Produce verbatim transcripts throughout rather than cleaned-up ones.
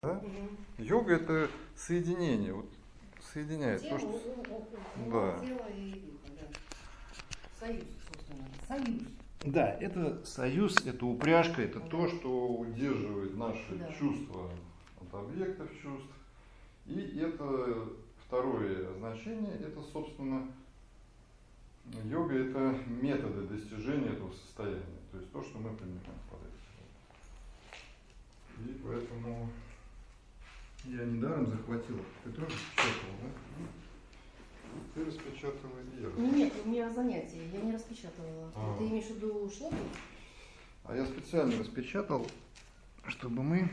Да? Угу. Йога — это соединение, вот соединяет тело, то, что... да. Тело и духа, да. Союз, собственно. Союз. Да, это союз, это упряжка, это да. То, что удерживает наши да. чувства от объектов чувств. И это второе значение, это, собственно, йога — это методы достижения этого состояния. То есть то, что мы понимаем под этим. И поэтому я недаром захватил. Ты тоже распечатал, да? Ты распечатала и я распечатала. Нет, у меня занятие, я не распечатывала. А. Ты имеешь в виду шлоку? А я специально распечатал, чтобы мы...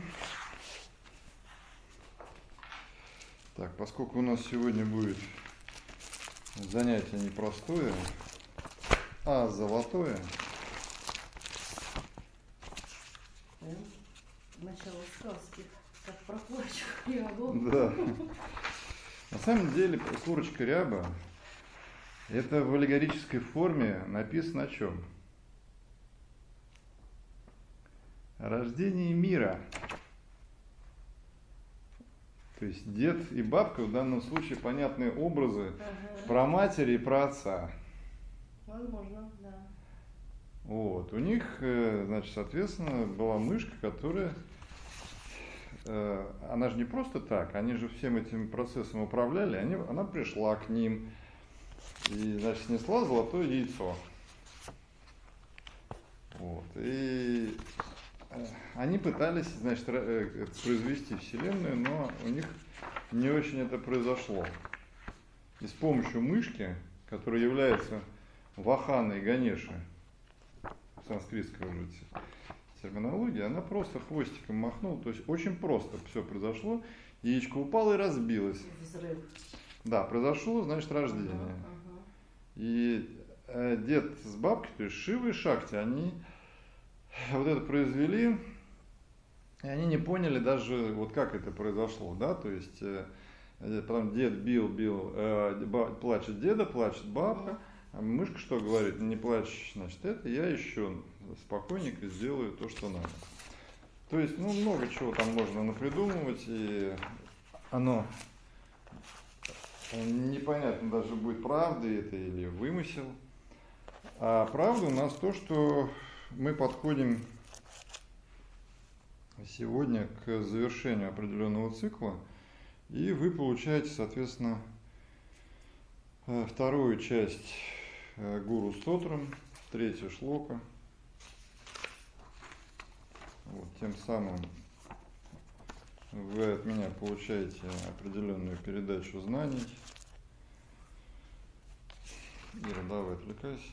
Так, поскольку у нас сегодня будет занятие не простое, а золотое. Начало сказки, как про курочку рябу. Да. На самом деле курочка ряба — это в аллегорической форме написано о чем? О рождении мира. То есть дед и бабка в данном случае понятные образы ага. про матери и про отца. Возможно, да. Вот. У них, значит, соответственно, была мышка, которая... Она же не просто так, они же всем этим процессом управляли, они, она пришла к ним и, значит, снесла золотое яйцо. Вот. И они пытались, значит, произвести Вселенную, но у них не очень это произошло. И с помощью мышки, которая является Ваханой Ганеши, в санскритской уже терминологии, она просто хвостиком махнула, то есть очень просто все произошло, яичко упало и разбилось. Взрыв. Да, произошло, значит, рождение. Ага, ага. И э, дед с бабкой, то есть Шива и Шакти, они вот это произвели, и они не поняли даже, вот как это произошло, да, то есть э, потом дед бил, бил, э, ба, плачет деда, плачет бабка, а мышка что говорит? Не плачь, значит, это я еще спокойненько сделаю то, что надо. То есть, ну, много чего там можно напридумывать, и оно непонятно даже будет, правда это или вымысел. А правда у нас то, что мы подходим сегодня к завершению определенного цикла, и вы получаете, соответственно, вторую часть Гуру Стотрам, третья шлока. Вот, тем самым вы от меня получаете определенную передачу знаний. Ира, давай, отвлекайся.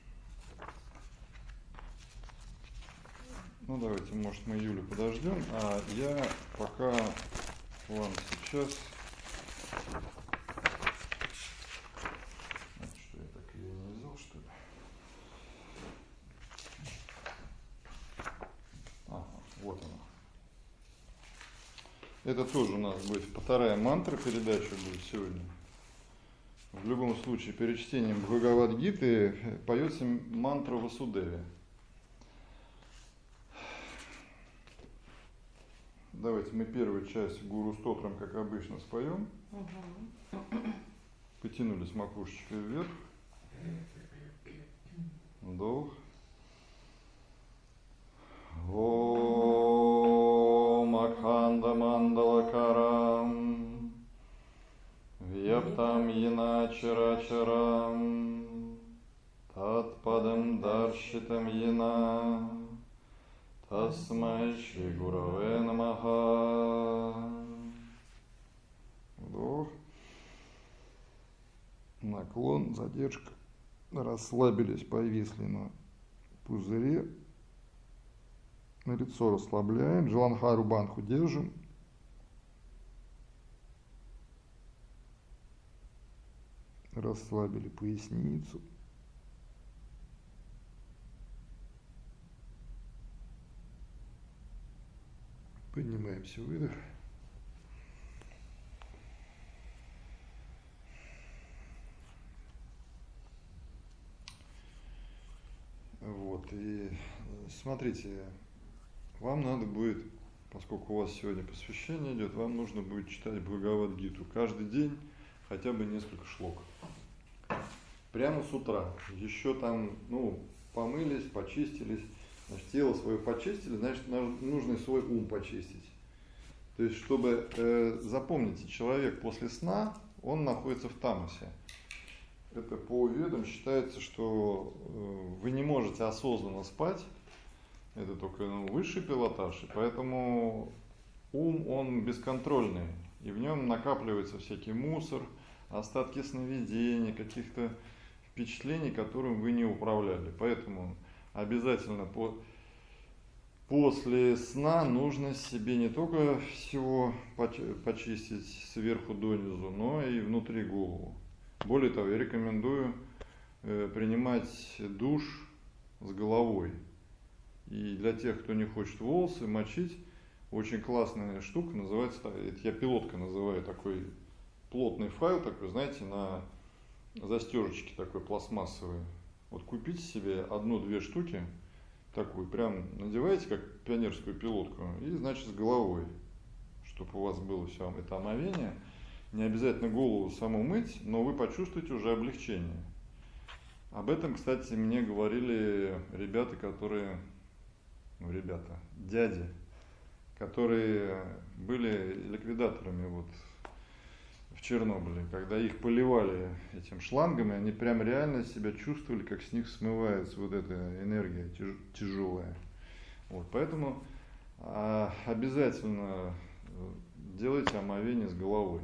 Ну, давайте, может, мы Юлю подождем, а я пока вам сейчас... Что, я так ее не взял, что ли? Ага, вот она. Это тоже у нас будет вторая мантра, передача будет сегодня. В любом случае, перед чтением Бхагавад-гиты поется мантра Васудеви. Давайте мы первую часть Гуру Стотрам, как обычно, споем. Угу. Потянулись макушечкой вверх. Вдох. Ом Акханда Мандалакарам Вьяптам Яна Чарачарам Татпадам Даршитам Яна Тасмай Шри Гураве Намаха. Вдох. Наклон, задержка. Расслабились, повисли на пузыре. Лицо расслабляем. Джаланхару Банху держим. Расслабили поясницу. Поднимаемся, выдох. Вот, и смотрите, вам надо будет поскольку у вас сегодня посвящение идет, вам нужно будет читать Бхагавад-гиту каждый день, хотя бы несколько шлок. Прямо с утра. Еще там, ну, помылись, почистились, значит, тело свое почистили, значит, нужно и свой ум почистить. То есть, чтобы, э, запомните, человек после сна, он находится в тамасе. Это по ведам считается, что э, вы не можете осознанно спать, это только ну, высший пилотаж, и поэтому ум, он бесконтрольный, и в нем накапливается всякий мусор, остатки сновидений, каких-то впечатлений, которым вы не управляли. Поэтому обязательно по, после сна нужно себе не только всего почистить сверху донизу, но и внутри голову. Более того, я рекомендую э, принимать душ с головой. И для тех, кто не хочет волосы мочить, очень классная штука, называется, это я пилотка называю, такой плотный файл, такой, знаете, на застежечке такой пластмассовый. Вот купите себе одну-две штуки, такую, прям надеваете, как пионерскую пилотку, и, значит, с головой, чтобы у вас было все это омовение. Не обязательно голову саму мыть, но вы почувствуете уже облегчение. Об этом, кстати, мне говорили ребята, которые, ну, ребята, дяди, которые были ликвидаторами вот в Чернобыле, когда их поливали этим шлангами, они прям реально себя чувствовали, как с них смывается вот эта энергия тяжелая. Вот, поэтому а, обязательно делайте омовение с головой.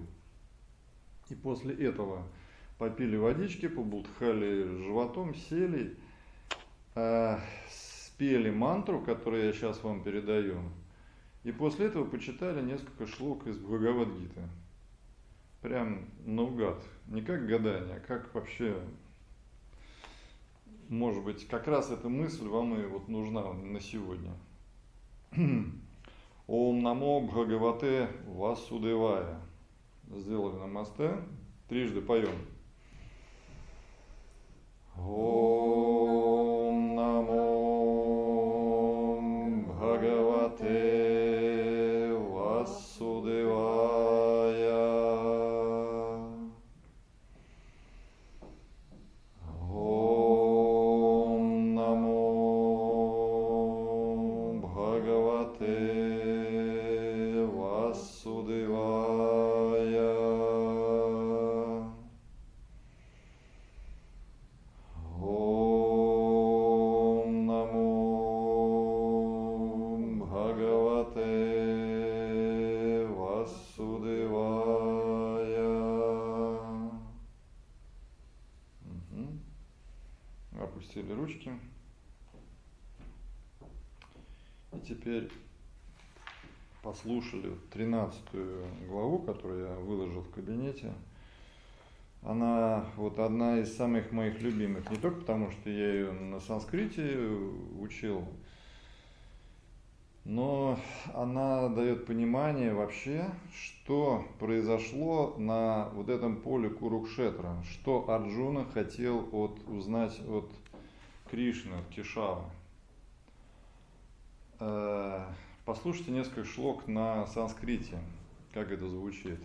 И после этого попили водички, побултыхали животом, сели, э, спели мантру, которую я сейчас вам передаю, и после этого почитали несколько шлок из Бхагавад-гиты. Прям наугад, не как гадание, а как вообще, может быть, как раз эта мысль вам и вот нужна на сегодня. Ом намо Бхагавате Васудевая. Сделали намасте, трижды поем. Ом намо Бхагавате Васудевая. Ом намо Бхагавате Васудевая. Опустили ручки. И теперь послушали тринадцатую главу, которую я выложил в кабинете. Она вот одна из самых моих любимых, не только потому, что я ее на санскрите учил, но она дает понимание вообще, что произошло на вот этом поле Курукшетра, что Арджуна хотел от, узнать от Кришны, от Кешавы. Послушайте несколько шлок на санскрите, как это звучит.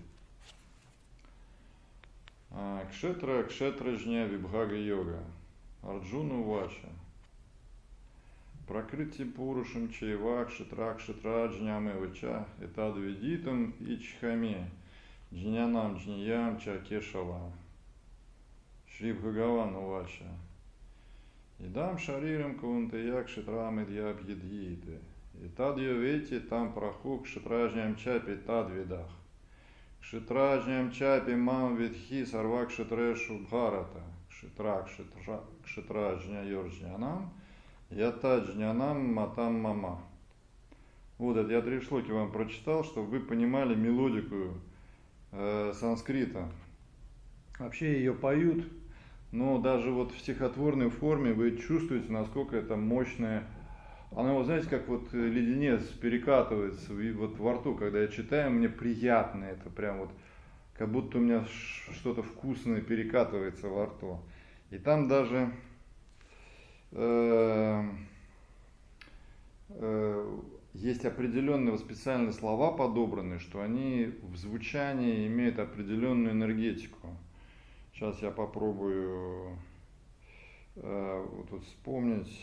Кшетра, кшетражня, вибхага йога. Арджуна вача. Пракрити пурушам чайва, кшетра, кшетраджням эвача, этадвидитам ичхами, джнянам джниям ча кешава. Шри Бхагаван вача. Идам шарирам кунтая кшетрам идьябьедьите. Этадьявети там праху кшетраджням чапи тадвидах. Кшетраджням чапи мам видхи сарва кшетрешу бхарата. Кшетра кшетраджня йорджнянам. Ятаджнянам матам мама. Вот это я три шлоки вам прочитал, чтобы вы понимали мелодику э, санскрита. Вообще ее поют, но даже вот в стихотворной форме вы чувствуете, насколько это мощное. Оно, вы знаете, как вот леденец перекатывается и вот во рту, когда я читаю, мне приятно это, прям вот, как будто у меня что-то вкусное перекатывается во рту. И там даже э, э, есть определенные вот специальные слова подобранные, что они в звучании имеют определенную энергетику. Сейчас я попробую э, вот тут вспомнить.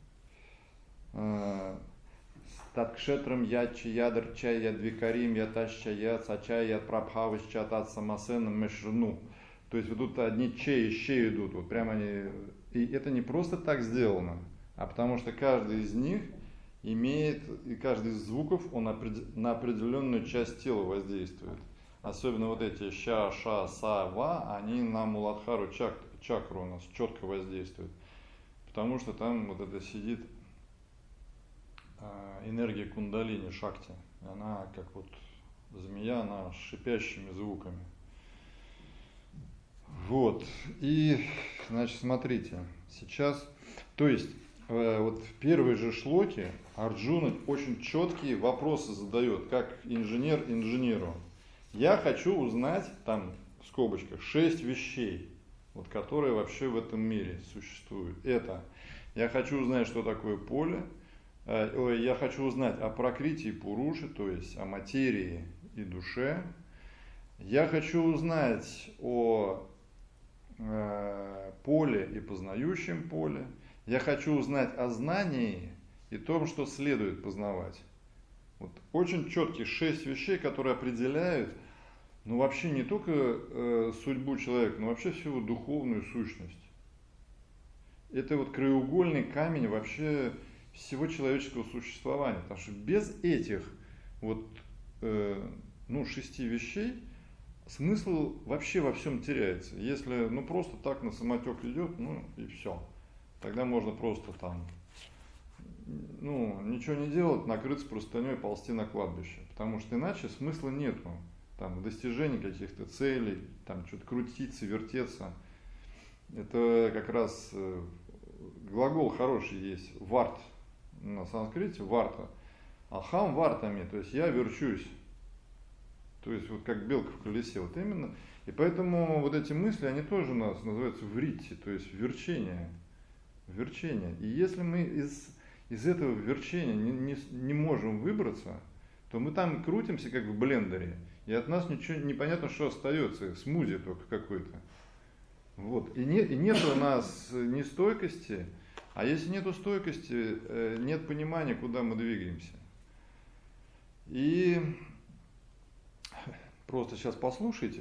Таткшетрам ячи ядр чай ядвикарим ятаща яд сачай яд прабхавыш чатат самасеном мешрну. То есть вот тут одни че и ще идут, вот прямо они. И это не просто так сделано, а потому что каждый из них имеет, и каждый из звуков, он на определенную часть тела воздействует. Особенно вот эти ща, ша, са, ва, они на муладхару чак, чакру у нас четко воздействуют. Потому что там вот это сидит энергия кундалини, шакти. Она как вот змея, она с шипящими звуками. Вот. И, значит, смотрите, сейчас, то есть, э, вот в первой же шлоке Арджуна очень четкие вопросы задает, как инженер инженеру. Я хочу узнать, там, в скобочках, шесть вещей, вот, которые вообще в этом мире существуют. Это, я хочу узнать, что такое поле, э, я хочу узнать о пракрити и пуруши, то есть о материи и душе. Я хочу узнать о поле и познающем поле. Я хочу узнать о знании и том, что следует познавать. Вот очень четкие шесть вещей, которые определяют, ну вообще не только э, судьбу человека, но вообще всю его духовную сущность. Это вот краеугольный камень вообще всего человеческого существования, потому что без этих вот э, ну шести вещей смысл вообще во всем теряется. Если ну просто так на самотек идет, ну и все. Тогда можно просто там, ну, ничего не делать, накрыться простыней, ползти на кладбище. Потому что иначе смысла нету. Там в достижении каких-то целей, там что-то крутиться, вертеться. Это как раз э, глагол хороший есть, варт на санскрите, варта. Ахам вартами, то есть я верчусь. То есть вот как белка в колесе, вот именно. И поэтому вот эти мысли, они тоже у нас называются вритти, то есть верчение. Верчение. И если мы из, из этого верчения не, не, не можем выбраться, то мы там крутимся как в блендере, и от нас ничего непонятно, что остается, смузи только какой-то. Вот. И, не, и нет у нас ни стойкости, а если нету стойкости, нет понимания, куда мы двигаемся. И просто сейчас послушайте.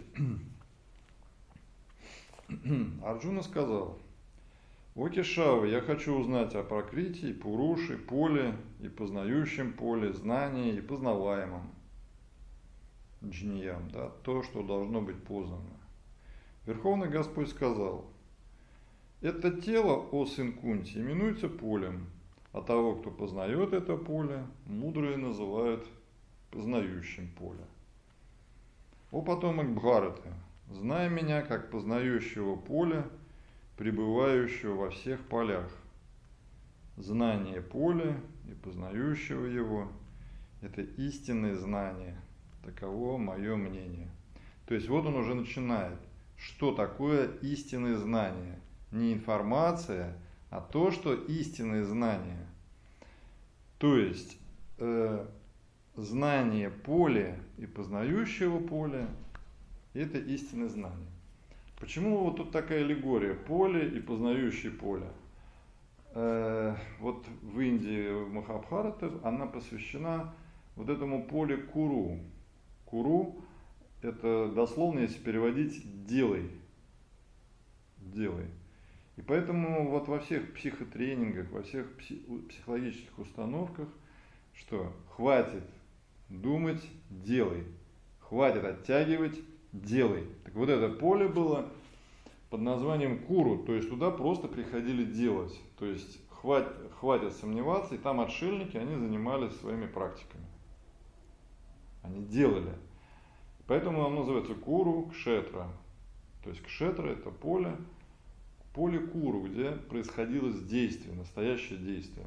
Арджуна сказал: «О Кешава, я хочу узнать о пракрити, пуруши, поле и познающем поле, знании и познаваемом джниям, да, то, что должно быть познано». Верховный Господь сказал: «Это тело, о сын Кунти, именуется полем, а того, кто познает это поле, мудрые называют познающим поле. О потомок Бхараты, знай меня как познающего поля, пребывающего во всех полях. Знание поля и познающего его – это истинное знание, таково мое мнение». То есть вот он уже начинает, что такое истинное знание. Не информация, а то, что истинное знание. То есть э, знание поля и познающего поля – это истинное знание. Почему вот тут такая аллегория? Поле и познающее поле. Э, вот в Индии, в Махабхарате, она посвящена вот этому полю Куру. Куру – это дословно, если переводить, делай. Делай. И поэтому вот во всех психотренингах, во всех психологических установках, что хватит думать, делай. Хватит оттягивать, делай. Так вот это поле было под названием Куру, то есть туда просто приходили делать. То есть хватит, хватит сомневаться, и там отшельники, они занимались своими практиками. Они делали. Поэтому оно называется Куру Кшетра. То есть Кшетра – это поле, поле Куру, где происходило действие, настоящее действие.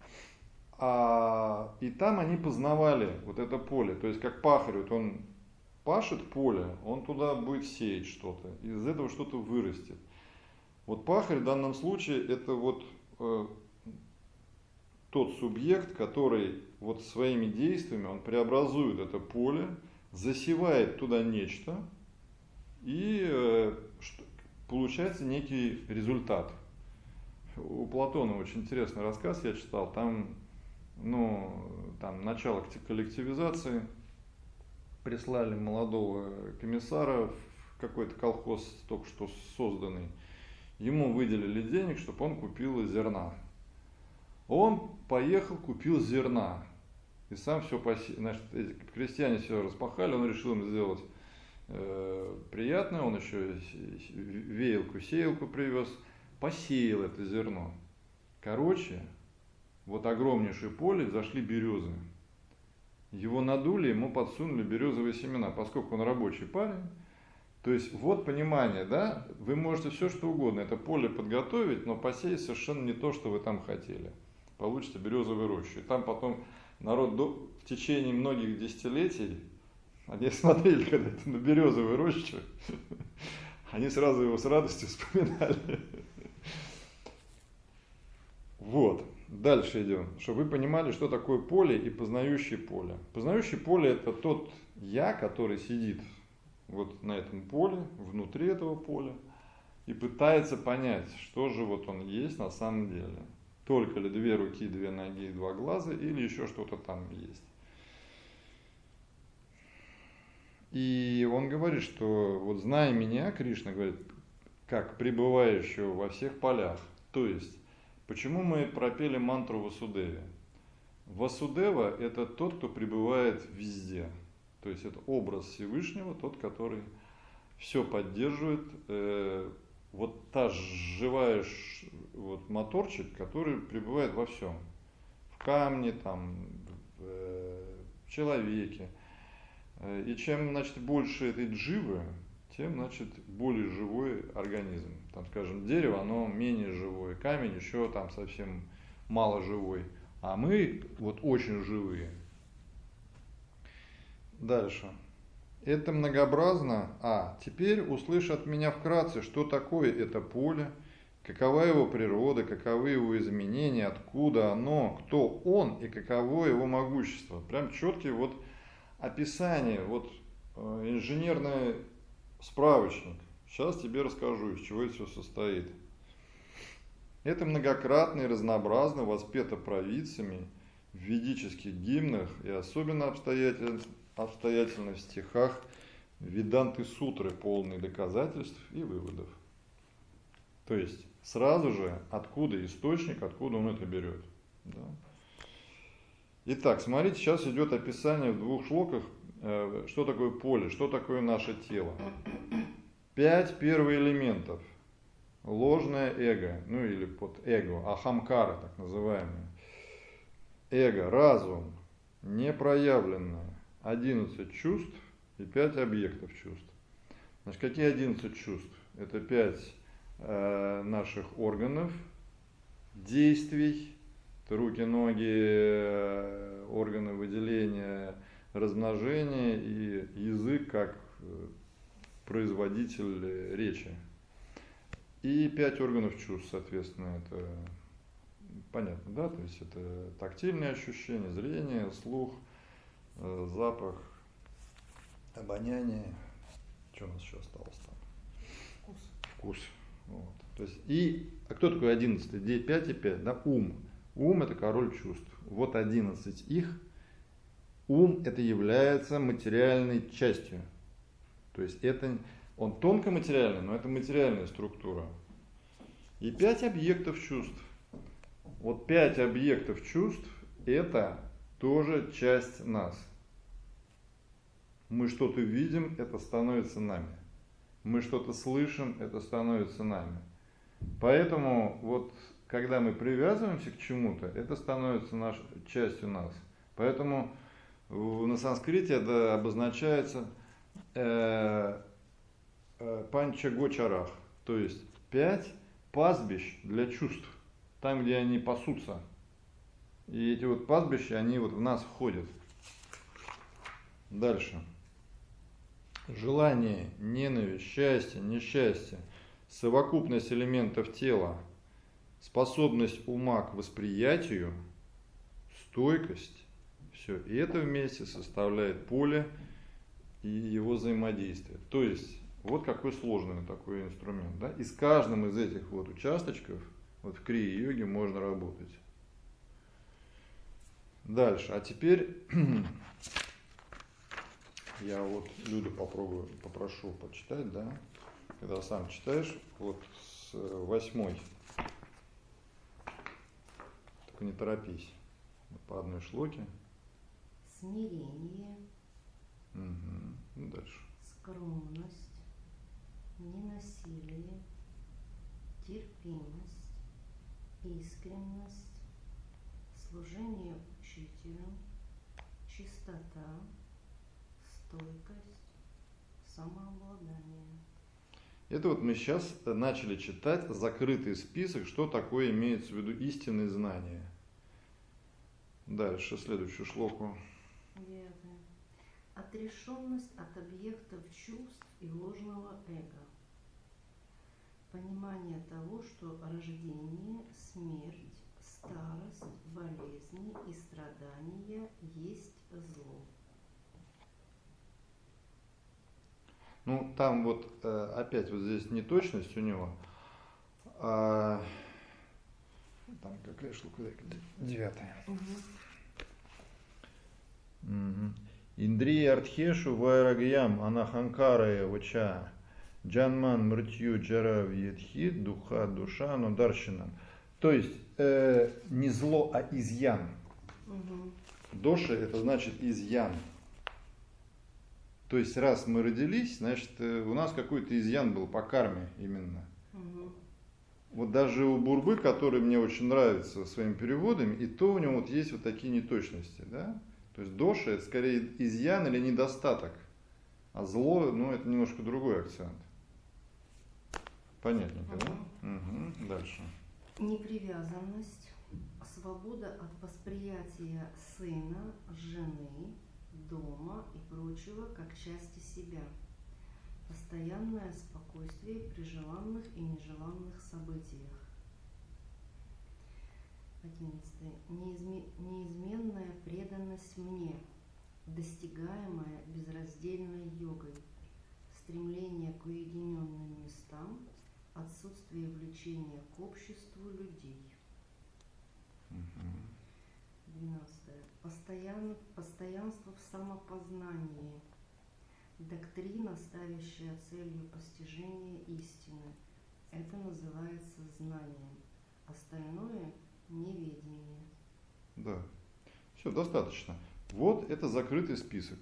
А, и там они познавали вот это поле. То есть как пахарь, вот он пашет поле, он туда будет сеять что-то, из этого что-то вырастет. Вот пахарь в данном случае это вот э, тот субъект, который вот своими действиями, он преобразует это поле, засевает туда нечто, и э, что, получается некий результат. У Платона очень интересный рассказ я читал, там, ну, там начало коллективизации, прислали молодого комиссара в какой-то колхоз, только что созданный, ему выделили денег, чтобы он купил зерна. Он поехал, купил зерна, и сам все посеял. Значит, крестьяне все распахали, он решил им сделать э, приятное, он еще веялку, сеялку привез, посеял это зерно. Короче, вот огромнейшее поле, зашли березы. Его надули, ему подсунули березовые семена, поскольку он рабочий парень. То есть вот понимание, да, вы можете все что угодно, это поле подготовить, но посеять совершенно не то, что вы там хотели. Получите березовую рощу. И там потом народ до, в течение многих десятилетий, они смотрели когда-то на березовую рощу, они сразу его с радостью вспоминали. Вот, дальше идем, чтобы вы понимали, что такое поле и познающее поле. Познающее поле — это тот я, который сидит вот на этом поле, внутри этого поля, и пытается понять, что же вот он есть на самом деле. Только ли две руки, две ноги, два глаза, или еще что-то там есть. И он говорит, что вот зная меня, Кришна говорит, как пребывающего во всех полях. То есть, почему мы пропели мантру Васудеве? Васудева – это тот, кто пребывает везде. То есть это образ Всевышнего, тот, который все поддерживает. Э, вот та живая вот, моторчик, который пребывает во всем. В камне, там, в, в человеке. И чем, значит, больше этой дживы, тем, значит, более живой организм. Там, скажем, дерево, оно менее живое, камень еще там совсем мало живой. А мы вот очень живые. Дальше. Это многообразно. А, теперь услышь от меня вкратце, что такое это поле, какова его природа, каковы его изменения, откуда оно, кто он и каково его могущество. Прям четкий вот описание, вот инженерный справочник. Сейчас тебе расскажу, из чего это все состоит. Это многократно и разнообразно воспето провидцами в ведических гимнах и особенно обстоятельно, обстоятельно в стихах Веданты Сутры, полные доказательств и выводов. То есть сразу же откуда источник, откуда он это берет. Да. Итак, смотрите, сейчас идет описание в двух шлоках, что такое поле, что такое наше тело. Пять первых элементов. Ложное эго, ну или под эго, ахамкара так называемое. Эго, разум, непроявленное, одиннадцать чувств и пять объектов чувств. Значит, какие одиннадцать чувств? Это пять э, наших органов, действий, руки, ноги, э, органы выделения, размножения и язык как производитель речи. И пять органов чувств, соответственно, это понятно, да? То есть это тактильные ощущения, зрение, слух, э, запах, обоняние. Что у нас еще осталось там? Вкус. Вкус. Вот. То есть, и, а кто такой одиннадцатый? пять и пять, да? Ум. Ум – это король чувств. Вот одиннадцать их. Ум – это является материальной частью. То есть это, он тонко материальный, но это материальная структура. И пять объектов чувств. Вот пять объектов чувств – это тоже часть нас. Мы что-то видим, это становится нами. Мы что-то слышим, это становится нами. Поэтому вот когда мы привязываемся к чему-то, это становится нашей частью нас. Поэтому на санскрите это обозначается э, э, панчагочарах, то есть пять пастбищ для чувств, там, где они пасутся. И эти вот пастбища, они вот в нас входят. Дальше. Желание, ненависть, счастье, несчастье, совокупность элементов тела, способность ума к восприятию стойкость. Все. И это вместе составляет поле и его взаимодействие. То есть, вот какой сложный такой инструмент. Да? И с каждым из этих вот участочков вот в крия-йоге можно работать. Дальше. А теперь я вот Люду попробую, попрошу почитать, да? Когда сам читаешь, вот с восьмой. Только не торопись. По одной шлоке. Смирение. Угу. Ну, дальше. Скромность. Ненасилие. Терпимость. Искренность. Служение учителю. Чистота. Стойкость. Самообладание. Это вот мы сейчас начали читать закрытый список, что такое имеется в виду истинные знания. Дальше, следующую шлоку. Девятое. Отрешенность от объектов чувств и ложного эго. Понимание того, что рождение, смерть, старость, болезни и страдания есть зло. Ну, там вот э, опять вот здесь неточность у него. А, там какая шлока? Девятая. Угу. Угу. Индрия артхешу вайрагьям анаханкарая вача джанман мртью джара вьетхи духа душа но даршинам. То есть э, не зло, а изъян. Угу. Доша это значит изъян. То есть раз мы родились, значит у нас какой-то изъян был по карме именно. Угу. Вот даже у Бурбы, который мне очень нравится своими переводами, и то у него вот есть вот такие неточности, да? То есть доша это скорее изъян или недостаток, а зло, ну это немножко другой акцент. Понятненько, Угу. да? Угу. Дальше. Непривязанность, свобода от восприятия сына, жены, дома и прочего как части себя. Постоянное спокойствие при желанных и нежеланных событиях. Одиннадцатое. Неизме... Неизменная преданность мне, достигаемая безраздельной йогой. Стремление к уединенным местам, отсутствие влечения к обществу людей. двенадцатое. Постоянно, постоянство в самопознании. Доктрина, ставящая целью постижения истины. Это называется знанием. Остальное – неведение. Да. Все, достаточно. Вот это закрытый список.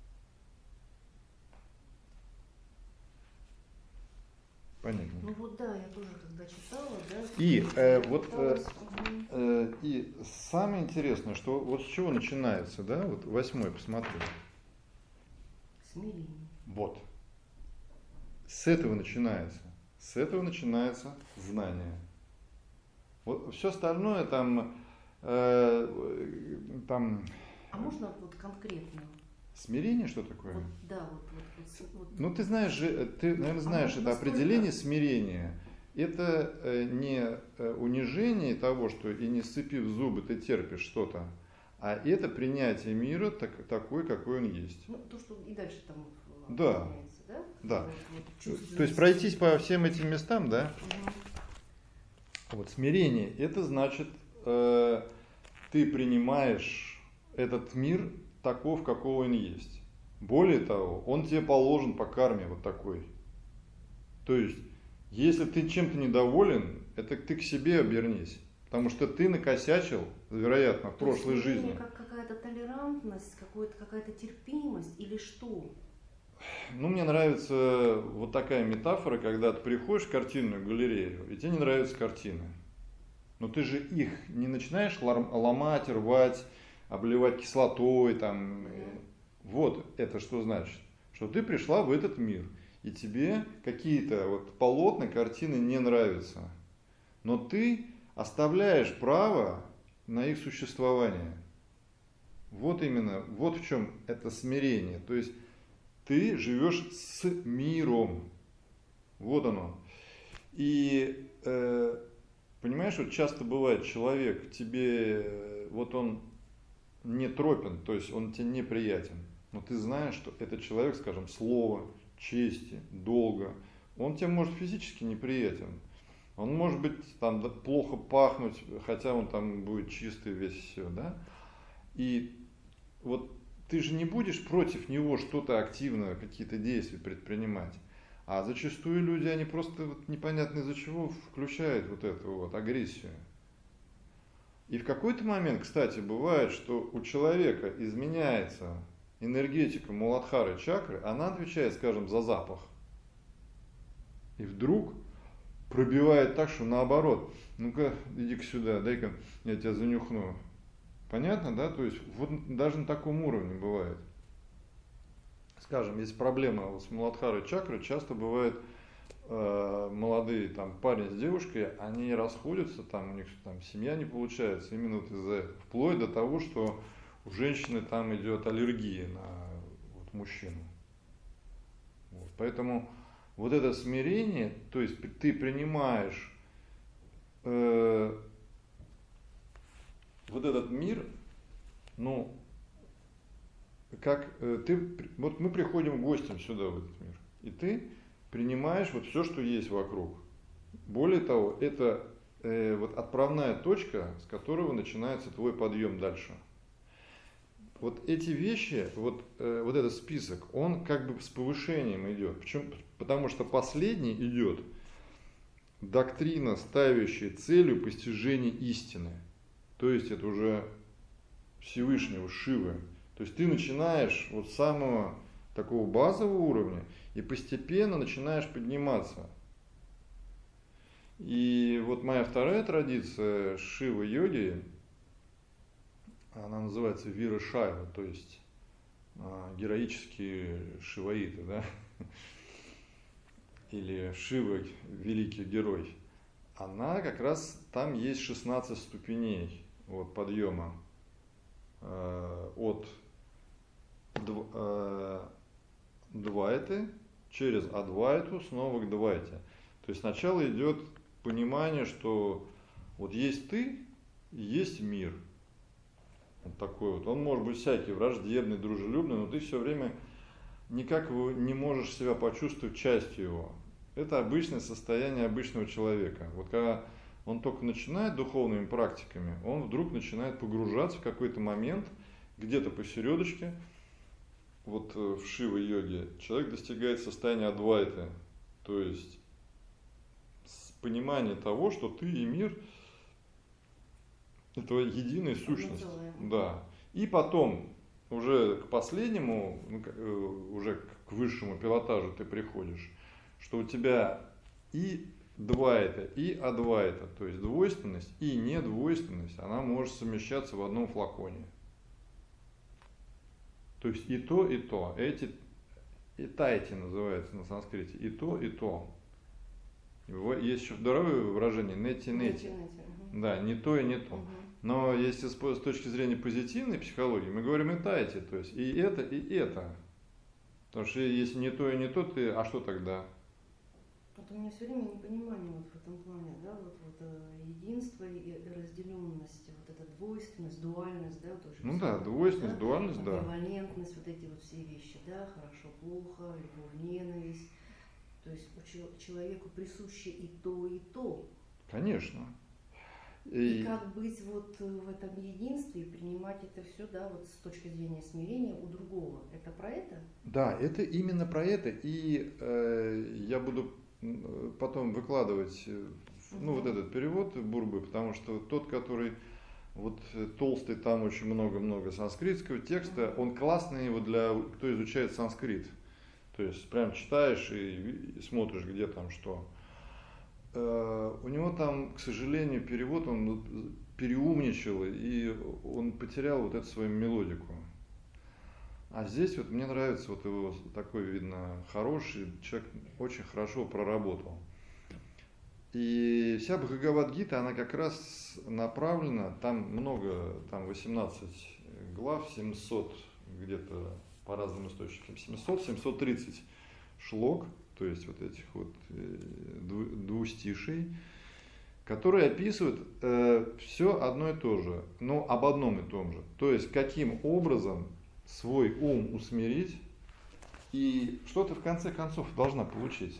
Понятно. Ну вот да, я тоже когда читала, да. И э, вот э, пыталась, угу. э, и самое интересное, что вот с чего начинается, да, вот восьмой, посмотри. Смирение. Вот. С этого начинается. С этого начинается знание. Вот все остальное там, э, там. А можно вот конкретно? Смирение что такое? Вот, да, вот, вот, вот, вот. Ну ты знаешь же, ты, наверное, знаешь а это определение смирения. Это э, не э, унижение того, что и не сцепив зубы ты терпишь что-то, а это принятие мира так, такой, какой он есть. Ну, то, что и дальше там да. объясняется, да? Да. Вот, вот, то есть пройтись по всем этим местам, да? Угу. Вот смирение, это значит, э, ты принимаешь этот мир таков, какой он есть. Более того, он тебе положен по карме вот такой. То есть, если ты чем-то недоволен, это ты к себе обернись. Потому что ты накосячил, вероятно, в прошлой жизни. Как какая-то толерантность, какая-то терпимость или что? Ну, мне нравится вот такая метафора, когда ты приходишь в картинную галерею, и тебе не нравятся картины. Но ты же их не начинаешь ломать, рвать, обливать кислотой, там. Mm-hmm. Вот это что значит? Что ты пришла в этот мир, и тебе какие-то вот полотна, картины не нравятся. Но ты оставляешь право на их существование. Вот именно, вот в чем это смирение. То есть ты живешь с миром. Вот оно. И э, понимаешь, вот часто бывает, человек тебе, вот он не тропен, то есть он тебе неприятен, но ты знаешь, что этот человек, скажем, слова, чести, долга, он тебе может физически неприятен. Он может быть там плохо пахнуть, хотя он там будет чистый весь все, да? И вот ты же не будешь против него что-то активное, какие-то действия предпринимать. А зачастую люди, они просто вот непонятно из-за чего включают вот эту вот агрессию. И в какой-то момент, кстати, бывает, что у человека изменяется энергетика Муладхары чакры, она отвечает, скажем, за запах. И вдруг пробивает так, что наоборот, ну-ка, иди-ка сюда, дай-ка я тебя занюхну. Понятно, да? То есть вот даже на таком уровне бывает. Скажем, есть проблема вот с Муладхарой чакрой, часто бывает э, молодые там парень с девушкой, они расходятся, там у них там семья не получается именно вот из-за этого. Вплоть до того, что у женщины там идет аллергия на вот, мужчину. Вот. Поэтому вот это смирение, то есть ты принимаешь э, вот этот мир, ну, как э, ты, вот мы приходим гостем сюда, в этот мир, и ты принимаешь вот все, что есть вокруг. Более того, это э, вот отправная точка, с которого начинается твой подъем дальше. Вот эти вещи, вот, э, вот этот список, он как бы с повышением идет. Почему? Потому что последний идет доктрина, ставящая целью постижение истины. То есть это уже Всевышнего, Шивы. То есть ты начинаешь вот с самого такого базового уровня и постепенно начинаешь подниматься. И вот моя вторая традиция Шива-йоги, она называется Вира Шайва, то есть а, героические шиваиты, да? Или Шива, великий герой. Она как раз, там есть шестнадцать ступеней вот, подъема э, от дв, э, Двайты через Адвайту снова к Двайте. То есть сначала идет понимание, что вот есть ты и есть мир. Вот такой вот. Он может быть всякий, враждебный, дружелюбный, но ты все время никак не можешь себя почувствовать частью его. Это обычное состояние обычного человека. Вот когда он только начинает духовными практиками, он вдруг начинает погружаться в какой-то момент, где-то посередочке, вот в Шива-йоге, человек достигает состояния адвайты, то есть понимание того, что ты и мир – это единая сущность. Да. И потом, уже к последнему, уже к высшему пилотажу ты приходишь, что у тебя и двайта, и адвайта, то есть двойственность и недвойственность, она может совмещаться в одном флаконе. То есть и то, и то. Эти, и тайти называется на санскрите. И то, и то. Есть еще второе выражение нети-нети. Да, не то и не то. Угу. Но если с точки зрения позитивной психологии, мы говорим и тайти, то есть и это, и это. Потому что если не то и не то, ты, а что тогда? Вот у меня все время непонимание вот в этом плане, да, вот, вот единство и разделенность, вот эта двойственность, дуальность, да, вот уже. Ну да, двойственность, да? Дуальность, да. Амбивалентность, вот эти вот все вещи, да, хорошо, плохо, любовь, ненависть. То есть человеку присуще и то, и то. Конечно. И, и как быть вот в этом единстве и принимать это все, да, вот с точки зрения смирения у другого. Это про это? Да, это именно про это. И э, я буду потом выкладывать ну, угу. вот этот перевод Бурбы, потому что тот, который вот толстый, там очень много-много санскритского текста, угу. он классный вот для кто изучает санскрит. То есть прям читаешь и, и смотришь, где там что. Uh, у него там, к сожалению, перевод он переумничал, и он потерял вот эту свою мелодику. А здесь вот мне нравится вот его такой, видно, хороший, человек очень хорошо проработал. И вся Бхагавад-гита, она как раз направлена, там много, там восемнадцать глав, семьсот где-то по разным источникам, семьсот семьсот тридцать шлок. То есть вот этих вот двустишей. который описывает э, все одно и то же, но об одном и том же. То есть, каким образом свой ум усмирить, и что ты в конце концов должна получить.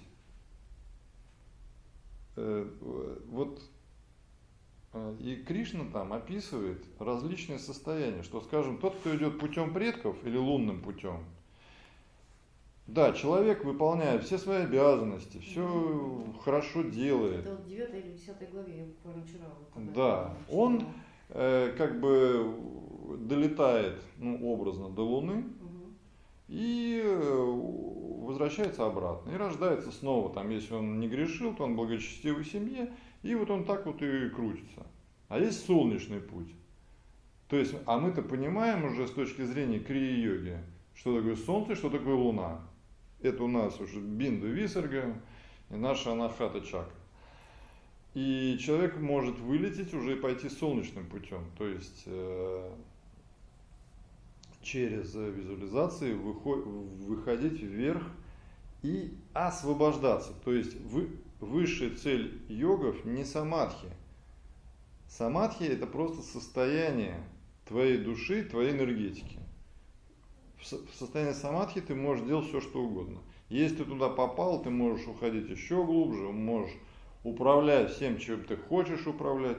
Э, вот э, и Кришна там описывает различные состояния, что, скажем, тот, кто идет путем предков или лунным путем, да, человек выполняет все свои обязанности, все хорошо делает. Это вот в девятой или десятой главе, я буквально вчера. Вот да, он э, как бы долетает, ну, образно, до Луны, угу. и возвращается обратно, и рождается снова. Там, если он не грешил, то он в благочестивой семье, и вот он так вот и крутится. А есть солнечный путь. То есть, а мы-то понимаем уже с точки зрения крия-йоги, что такое солнце, что такое луна. Это у нас уже бинду висарга и наша анахата чакра. И человек может вылететь уже и пойти солнечным путем, то есть э, через визуализации выход, выходить вверх и освобождаться. То есть вы, высшая цель йогов не самадхи. Самадхи – это просто состояние твоей души, твоей энергетики. В состоянии самадхи ты можешь делать все, что угодно. Если ты туда попал, ты можешь уходить еще глубже, можешь управлять всем, чем ты хочешь управлять.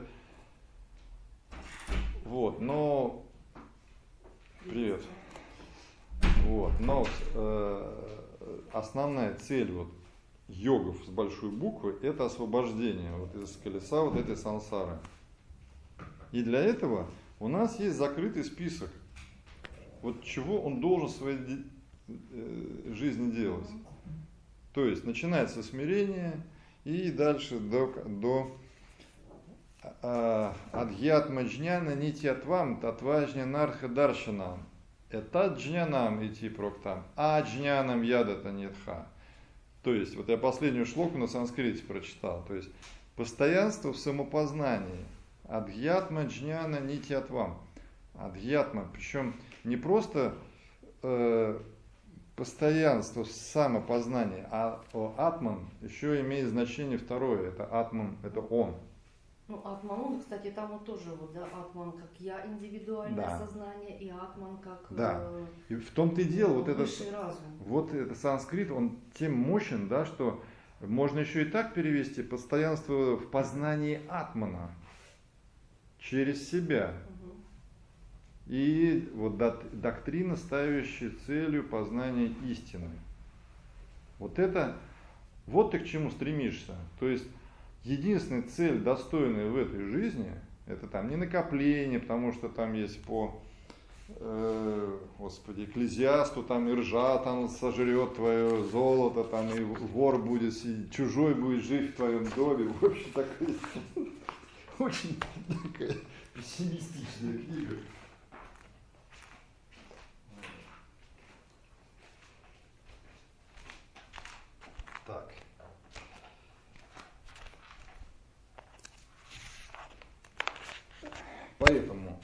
Вот, но... Привет. Вот, но э, основная цель вот, йогов с большой буквы – это освобождение вот, из колеса вот этой сансары. И для этого у нас есть закрытый список. Вот чего он должен в своей жизни делать. То есть начинается смирение и дальше до, до адхьятма джняна нитьятвам татваджня нарха даршанам. Это джнянам идти проктам, а джнянам ядата нитха. То есть, вот я последнюю шлоку на санскрите прочитал. То есть, постоянство в самопознании. Адхьятма джняна нитьятвам. Адхьятма, причем не просто э, постоянство в самопознании, а атман еще имеет значение второе. Это атман, это он. Ну, атман, кстати, там вот тоже вот, да, атман как я, индивидуальное да. сознание, и атман как да. э, и в том-то и дело, вот этот, разум. Вот этот санскрит, он тем мощен, да, что можно еще и так перевести: постоянство в познании атмана через себя. И вот доктрина, ставящая целью познания истины. Вот это, вот ты к чему стремишься. То есть единственная цель, достойная в этой жизни, это там не накопление, потому что там есть по, э, господи, Экклезиасту, там и ржа там сожрет твое золото, там и вор будет, и чужой будет жить в твоем доме. В общем, такая очень такая пессимистичная книга. Так. Поэтому,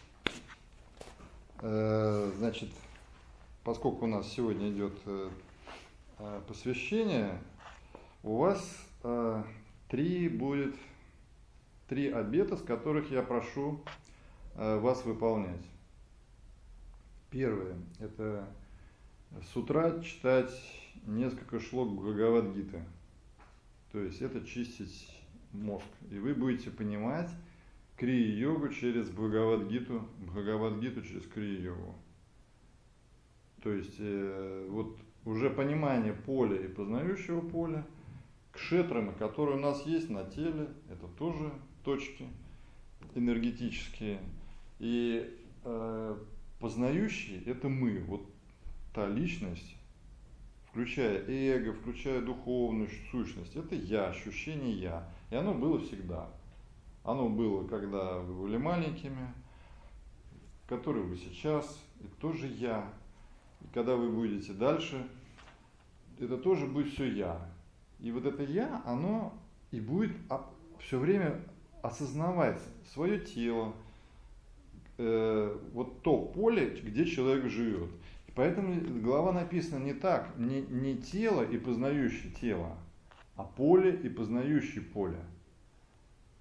э, значит, поскольку у нас сегодня идет э, посвящение, у вас э, три будет, три обета, с которых я прошу э, вас выполнять. Первое – это с утра читать несколько шлок Бхагавад-гиты. То есть это чистить мозг. И вы будете понимать крия-йогу через Бхагавад-гиту, Бхагавад-гиту через крия-йогу. То есть э, вот уже понимание поля и познающего поля, кшетрами, которые у нас есть на теле, это тоже точки энергетические. И э, познающие – это мы, вот та личность, включая эго, включая духовную сущность, это я, ощущение я. И оно было всегда. Оно было, когда вы были маленькими, который вы сейчас, это тоже я. И когда вы будете дальше, это тоже будет все я. И вот это я, оно и будет все время осознавать свое тело, э, вот то поле, где человек живет. И поэтому глава написана не так, не, не тело и познающее тело, а поле и познающее поле.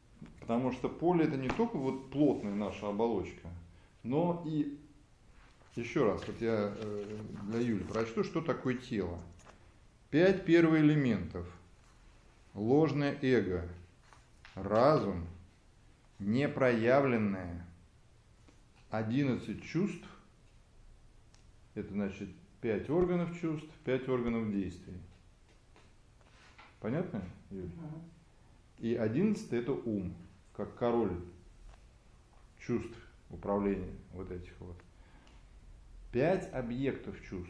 Потому что поле это не только вот плотная наша оболочка, но и, еще раз, вот я для Юли прочту, что такое тело. Пять первоэлементов. Ложное эго, разум, непроявленное, одиннадцать чувств, это значит пять органов чувств, пять органов действий. Понятно, Юля? И одиннадцатый это ум, как король чувств, управления вот этих вот. Пять объектов чувств.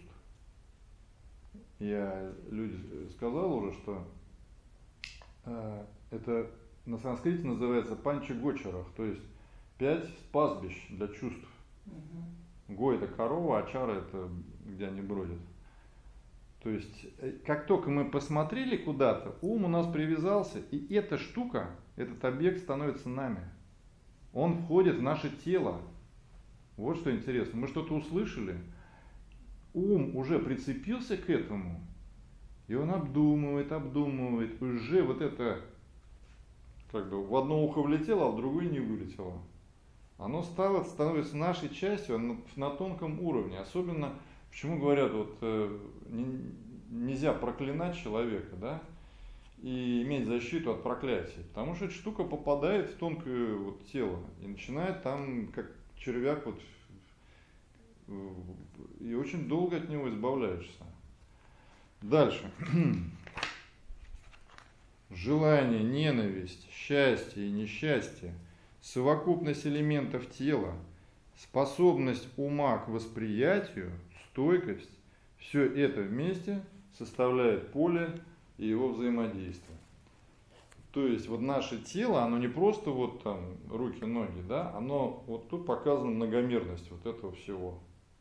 Я люди сказал уже, что э, это на санскрите называется панча-гочарах, то есть пять пастбищ для чувств. Угу. Го это корова, а чара это где они бродят. То есть, как только мы посмотрели куда-то, ум у нас привязался, и эта штука, этот объект становится нами. Он входит в наше тело. Вот что интересно. Мы что-то услышали, ум уже прицепился к этому, и он обдумывает, обдумывает. Уже вот это, как бы, в одно ухо влетело, а в другое не вылетело. Оно стало, становится нашей частью на, на тонком уровне. Особенно, почему говорят, вот э, не, нельзя проклинать человека, да, и иметь защиту от проклятия. Потому что эта штука попадает в тонкое вот тело и начинает там, как червяк, вот, и очень долго от него избавляешься. Дальше. Желание, ненависть, счастье и несчастье, совокупность элементов тела, способность ума к восприятию, стойкость, все это вместе составляет поле и его взаимодействие. То есть вот наше тело, оно не просто вот там руки, ноги, да, оно вот тут показана многомерность вот этого всего.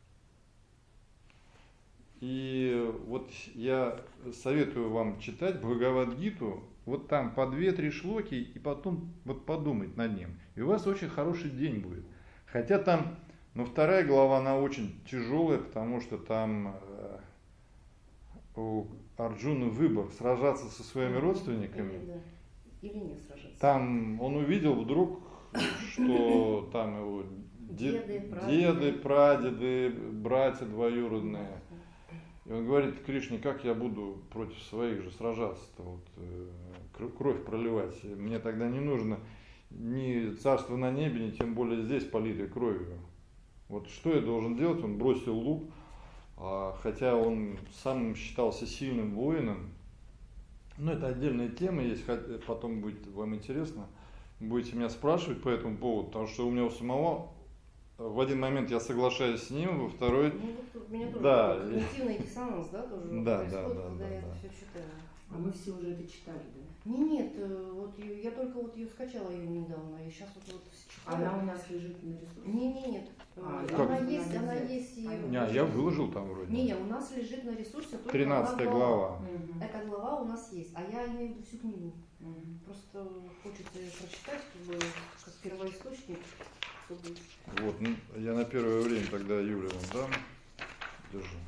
И вот я советую вам читать Бхагавад-гиту, вот там по две-три шлоки, и потом вот подумать над ним. И у вас очень хороший день будет. Хотя там, ну, вторая глава, она очень тяжелая, потому что там э, у Арджуны выбор, сражаться со своими родственниками. Или, да. Или не сражаться. Там он увидел вдруг, что там его деды, прадеды, деды, прадеды, братья двоюродные. И он говорит Кришне, как я буду против своих же сражаться-то, вот, э, кровь проливать. Мне тогда не нужно ни царство на небе, ни тем более здесь политой кровью. Вот что я должен делать? Он бросил лук, а, хотя он сам считался сильным воином. Но это отдельная тема, если потом будет вам интересно, будете меня спрашивать по этому поводу, потому что у меня у самого в один момент я соглашаюсь с ним, во второй... Ну, вот у меня тоже да. когнитивный диссонанс, да, тоже да, происходит, да, да, когда да, я да. это все читаю. А мы все уже это читали, да? Не, нет, вот ее, я только вот ее скачала ее недавно, и сейчас вот, вот читаю. Она у нас лежит на ресурсе? Не, не, нет. А, она как? есть, Надо она взять. есть. И... Не, я выложил там вроде. Не, не, у нас лежит на ресурсе только тринадцатая одна глава. глава. Угу. Эта глава у нас есть, а я имею в виду всю книгу. Угу. Просто хочется ее прочитать, как бы, как первоисточник. Чтобы... Вот, ну, я на первое время тогда Юле вам дам. Держи.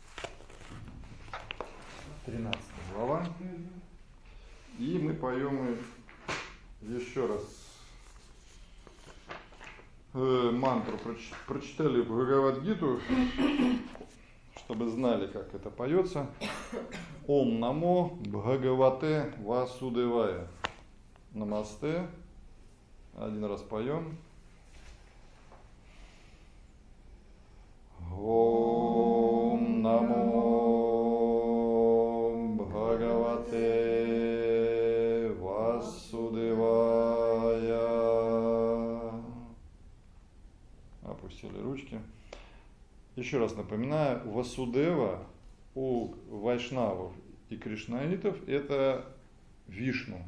тринадцатая глава. Угу. И мы поем еще раз э, мантру, проч, прочитали Бхагавад-гиту, чтобы знали, как это поется. Ом намо Бхагавате Васудевая. Намасте. Один раз поем. Ом намо Бхагавате Васудевая. Опустили ручки. Еще раз напоминаю, Васудева у вайшнавов и кришнаитов это Вишну.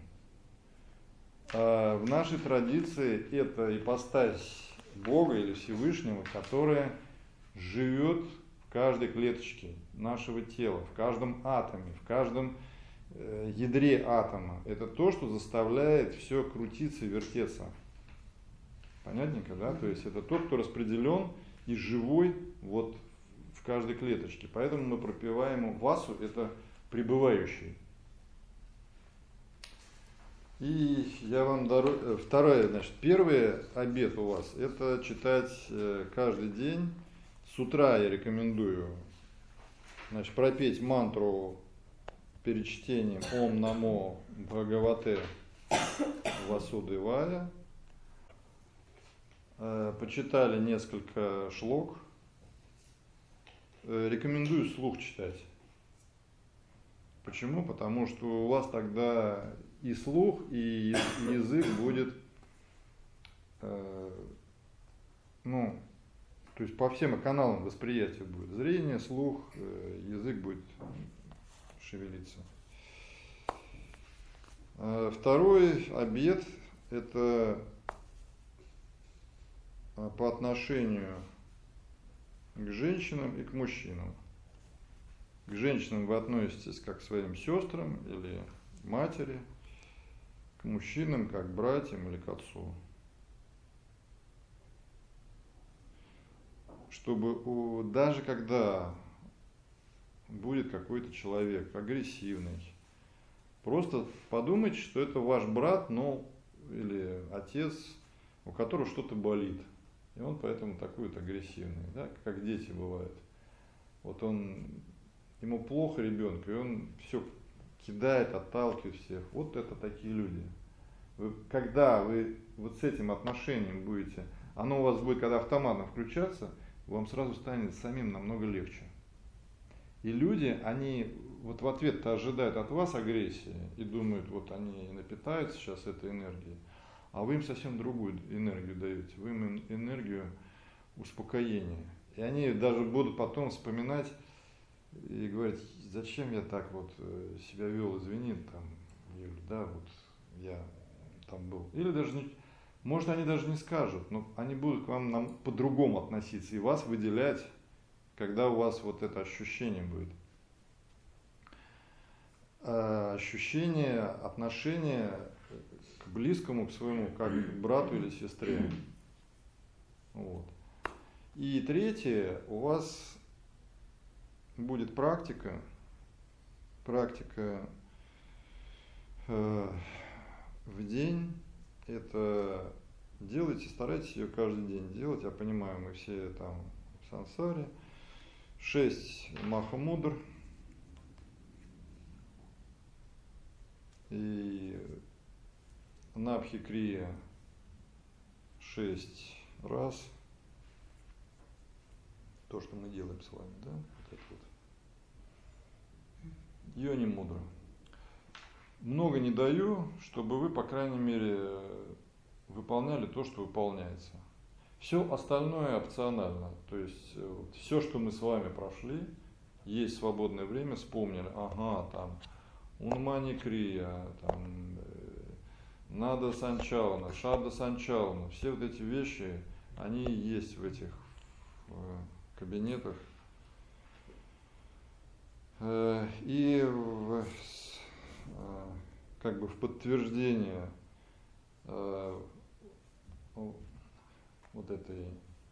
А в нашей традиции это ипостась Бога или Всевышнего, которая живет в каждой клеточке нашего тела, в каждом атоме, в каждом э, ядре атома. Это то, что заставляет все крутиться и вертеться. Понятненько, да? То есть это тот, кто распределен и живой вот в каждой клеточке. Поэтому мы пропеваем васу, это пребывающий. И я вам дарю... Второе, значит, первый обет у вас – это читать каждый день. С утра я рекомендую, значит, пропеть мантру перед чтением Ом Намо Бхагавате Васудевая. Почитали несколько шлок. Рекомендую вслух читать. Почему? Потому что у вас тогда и слух, и язык будет, э, ну, то есть по всем каналам восприятия будет. Зрение, слух, э, язык будет шевелиться. Э, второй обет – это по отношению к женщинам и к мужчинам. К женщинам вы относитесь как к своим сестрам или матери, к мужчинам как к братьям или к отцу. Чтобы у, даже когда будет какой-то человек агрессивный, просто подумайте, что это ваш брат, ну, или отец, у которого что-то болит. И он поэтому такой вот агрессивный, да, как дети бывают. Вот он, ему плохо ребенку, и он все кидает, отталкивает всех. Вот это такие люди. Вы, когда вы вот с этим отношением будете, оно у вас будет, когда автоматом включаться, вам сразу станет самим намного легче. И люди, они вот в ответ-то ожидают от вас агрессии и думают, вот они напитаются сейчас этой энергией, а вы им совсем другую энергию даете, вы им энергию успокоения. И они даже будут потом вспоминать и говорить, зачем я так вот себя вел, извини, там, Юль, да, вот я там был. Или даже не, может, они даже не скажут, но они будут к вам нам по-другому относиться и вас выделять, когда у вас вот это ощущение будет. А ощущение, отношение к близкому, к своему, как к брату или сестре. Вот. И третье, у вас будет практика, практика э, в день, это делайте, старайтесь ее каждый день делать, я понимаю, мы все там в сансаре, шесть Махамудр, и Напхи Крия шесть раз, то, что мы делаем с вами, да, вот это вот. Йони Мудра. Много не даю, чтобы вы, по крайней мере, выполняли то, что выполняется. Все остальное опционально. То есть вот, все, что мы с вами прошли, есть свободное время, вспомнили, ага, там, Унмани Крия, там, Нада Санчалана, Шабда Санчалана, все вот эти вещи, они есть в этих в кабинетах. И в, как бы в подтверждение вот этой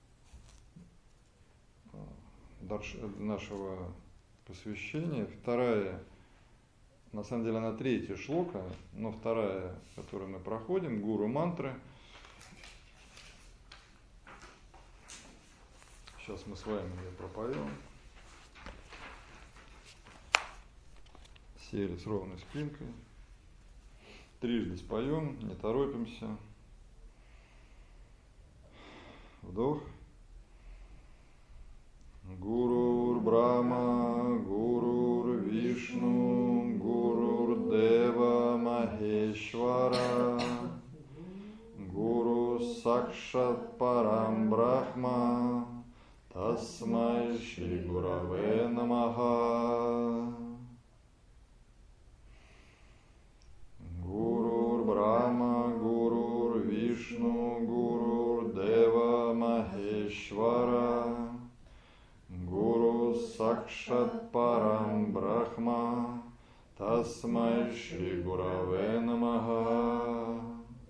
нашего посвящения, вторая, на самом деле она третья шлока, но вторая, которую мы проходим, гуру мантры. Сейчас мы с вами ее пропоем. Сели с ровной спинкой. Трижды споем, не торопимся. Вдох. Гурур Брахма, Гурур Вишну, Гурур Дева Махешвара, Гуру Сакшат Парам Брахма, Тасмай Шри Гураве Намаха. Гурур Брахма, Гурур Вишну, Гурур Дева Махешвара, Гуру Сакшат Парам Брахма, Тасмай Шри Гураве Намаха.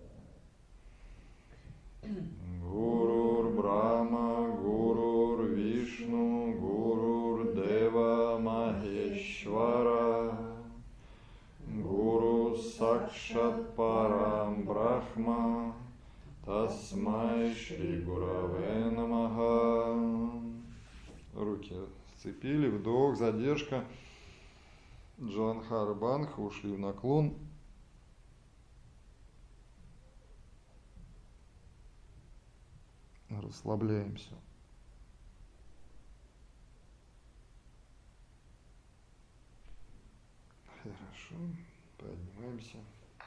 Гурур Брахма, Гурур Вишну, Гурур Дева Махешвара, Гуру Сакшат Парам Шри Гураве Намаха. Руки сцепили, вдох, задержка. Джаландхара Бандха, ушли в наклон. Расслабляемся. Хорошо, поднимаемся.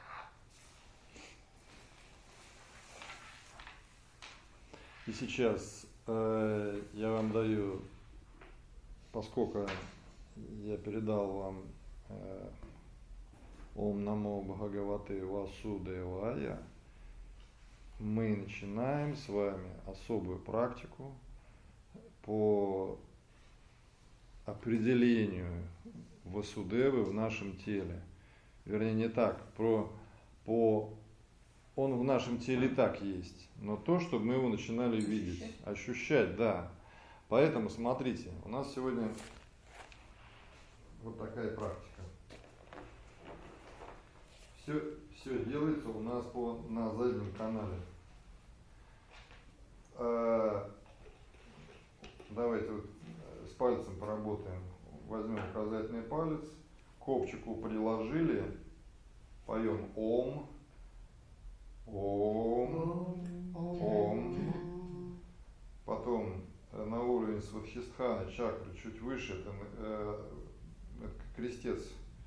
И сейчас э, я вам даю, поскольку я передал вам э, Ом Намо Бхагавате Васудевая, мы начинаем с вами особую практику по определению Васудевы в нашем теле. Вернее, не так, про, по, он в нашем теле и так есть, но то, чтобы мы его начинали видеть, ощущать, ощущать, да. Поэтому смотрите, у нас сегодня вот такая практика. Все, все делается у нас по, на заднем канале. А, давайте вот с пальцем поработаем. Возьмем указательный палец, к копчику приложили, поем Ом, Ом, Ом. Потом на уровень Свадхистханы, чакры, чуть выше, это, э, это крестец.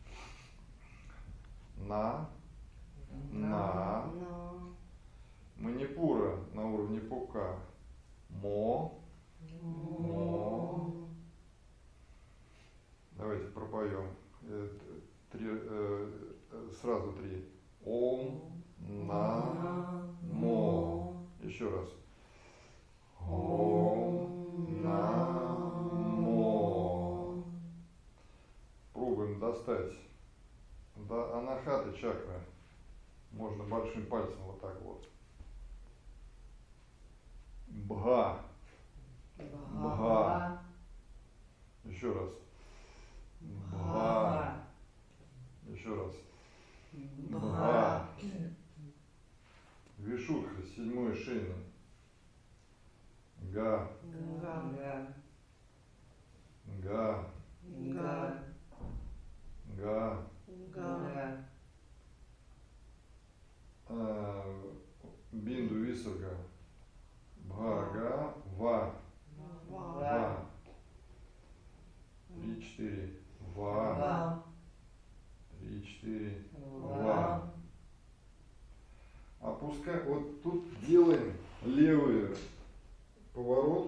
На, на, Манипура на уровне пука. Мо, мо. Давайте пропоем три, э, сразу три. Ом, на, мо. Еще раз. Ом, на, мо. Пробуем достать до анахаты чакры. Можно большим пальцем вот так вот. Бха. Бха. Еще раз. Бха. Еще раз. Бха. Вишудха, седьмой шейный. Га. Га. Га. Га. Га. Га. Бинду висарга. Бхага. Ва. Ва. Три, четыре. Ва. Три, четыре. Ва. Опускай. Вот тут делаем левый поворот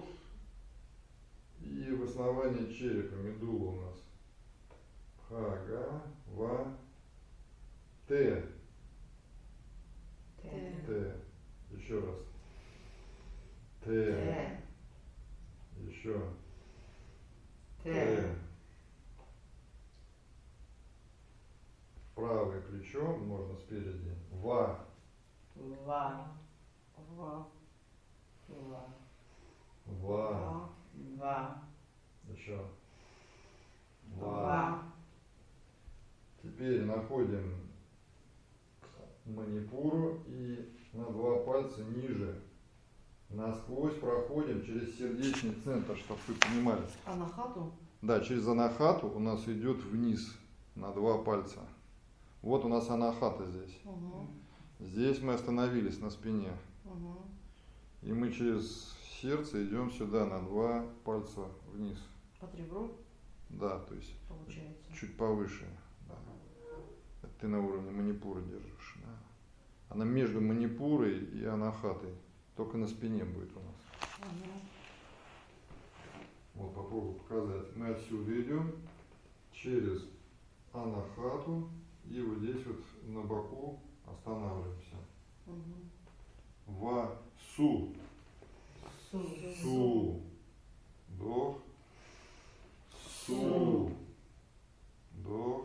и в основании черепа, медула у нас. Бхага. Ва. Т. Т. Еще раз. Т. Еще. Т. Правое плечо можно спереди. Ва. Ва. Ва. Ва. Ва. Ва. Еще. Ва. Ва. Теперь находим манипуру и на два пальца ниже насквозь проходим через сердечный центр, чтобы вы понимали. Анахату? Да, через анахату у нас идет вниз на два пальца. Вот у нас анахата здесь. Угу. Здесь мы остановились на спине. Угу. И мы через сердце идем сюда на два пальца вниз. Под ребро? Да, то есть получается. Чуть повыше. Да. Это ты на уровне манипуры держишь. Да. Она между манипурой и анахатой. Только на спине будет у нас. Угу. Вот попробую показать. Мы отсюда идем через анахату и вот здесь вот на боку останавливаемся. Угу. Ва-су. Су. Су. Вдох. Су. Вдох.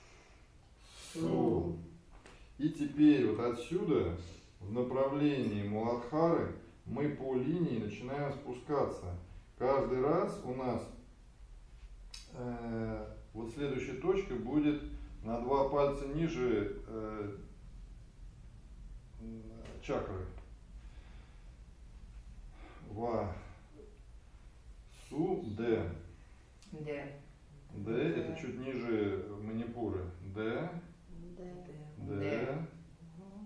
Су. И теперь вот отсюда в направлении Муладхары мы по линии начинаем спускаться. Каждый раз у нас э, вот следующая точка будет на два пальца ниже э, чакры. ва, су, д. Д. Д это чуть ниже манипуры. Д, Д. Д, Д. Мгм.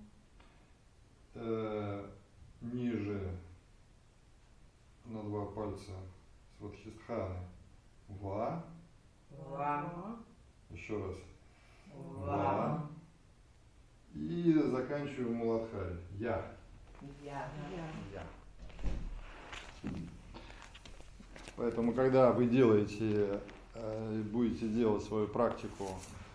э, ниже на два пальца свадхистханы. Ва, Ва. еще раз. Ва. И заканчиваем Муладхари. Я. Я. Я. Я. Поэтому, когда вы делаете, э, будете делать свою практику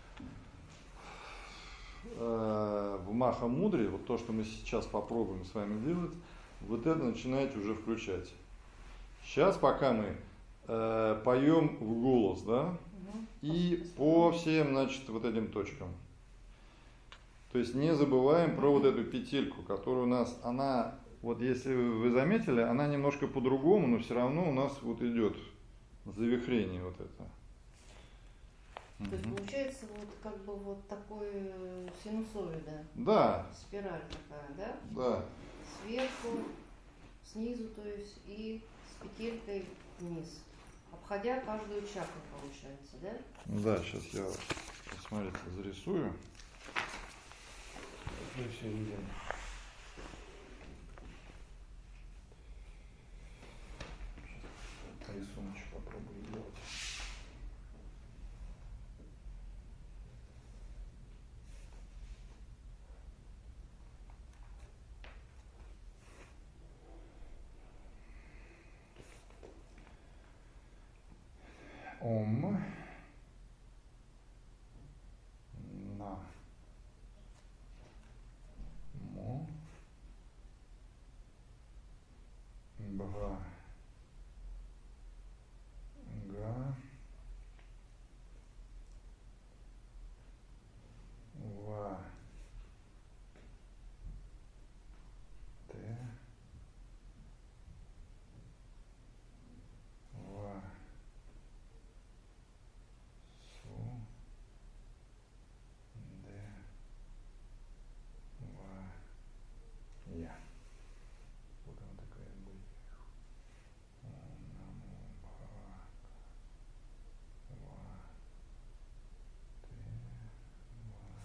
э, в Маха-мудре, вот то, что мы сейчас попробуем с вами делать, вот это начинаете уже включать. Сейчас, пока мы э, поем в голос, да, Мгм. и по всем, значит, вот этим точкам. То есть не забываем про вот эту петельку, которая у нас, она, вот если вы заметили, она немножко по-другому, но все равно у нас вот идет завихрение вот это. То есть Мгм. получается вот как бы вот такой э, синусоида, Да, спираль такая, да? да. Сверху, снизу, то есть, и с петелькой вниз. Обходя каждую чакру, получается, да? Да, сейчас я, посмотрите, зарисую. Мы все видим. Сейчас рисуночек попробую сделать. Ом. На. Мо. Бха. Га. Ва. Те. Ва. Су. Де. Ва. Я. Вот она такая будет. Ом намо бхава. Ва. Те. Ва.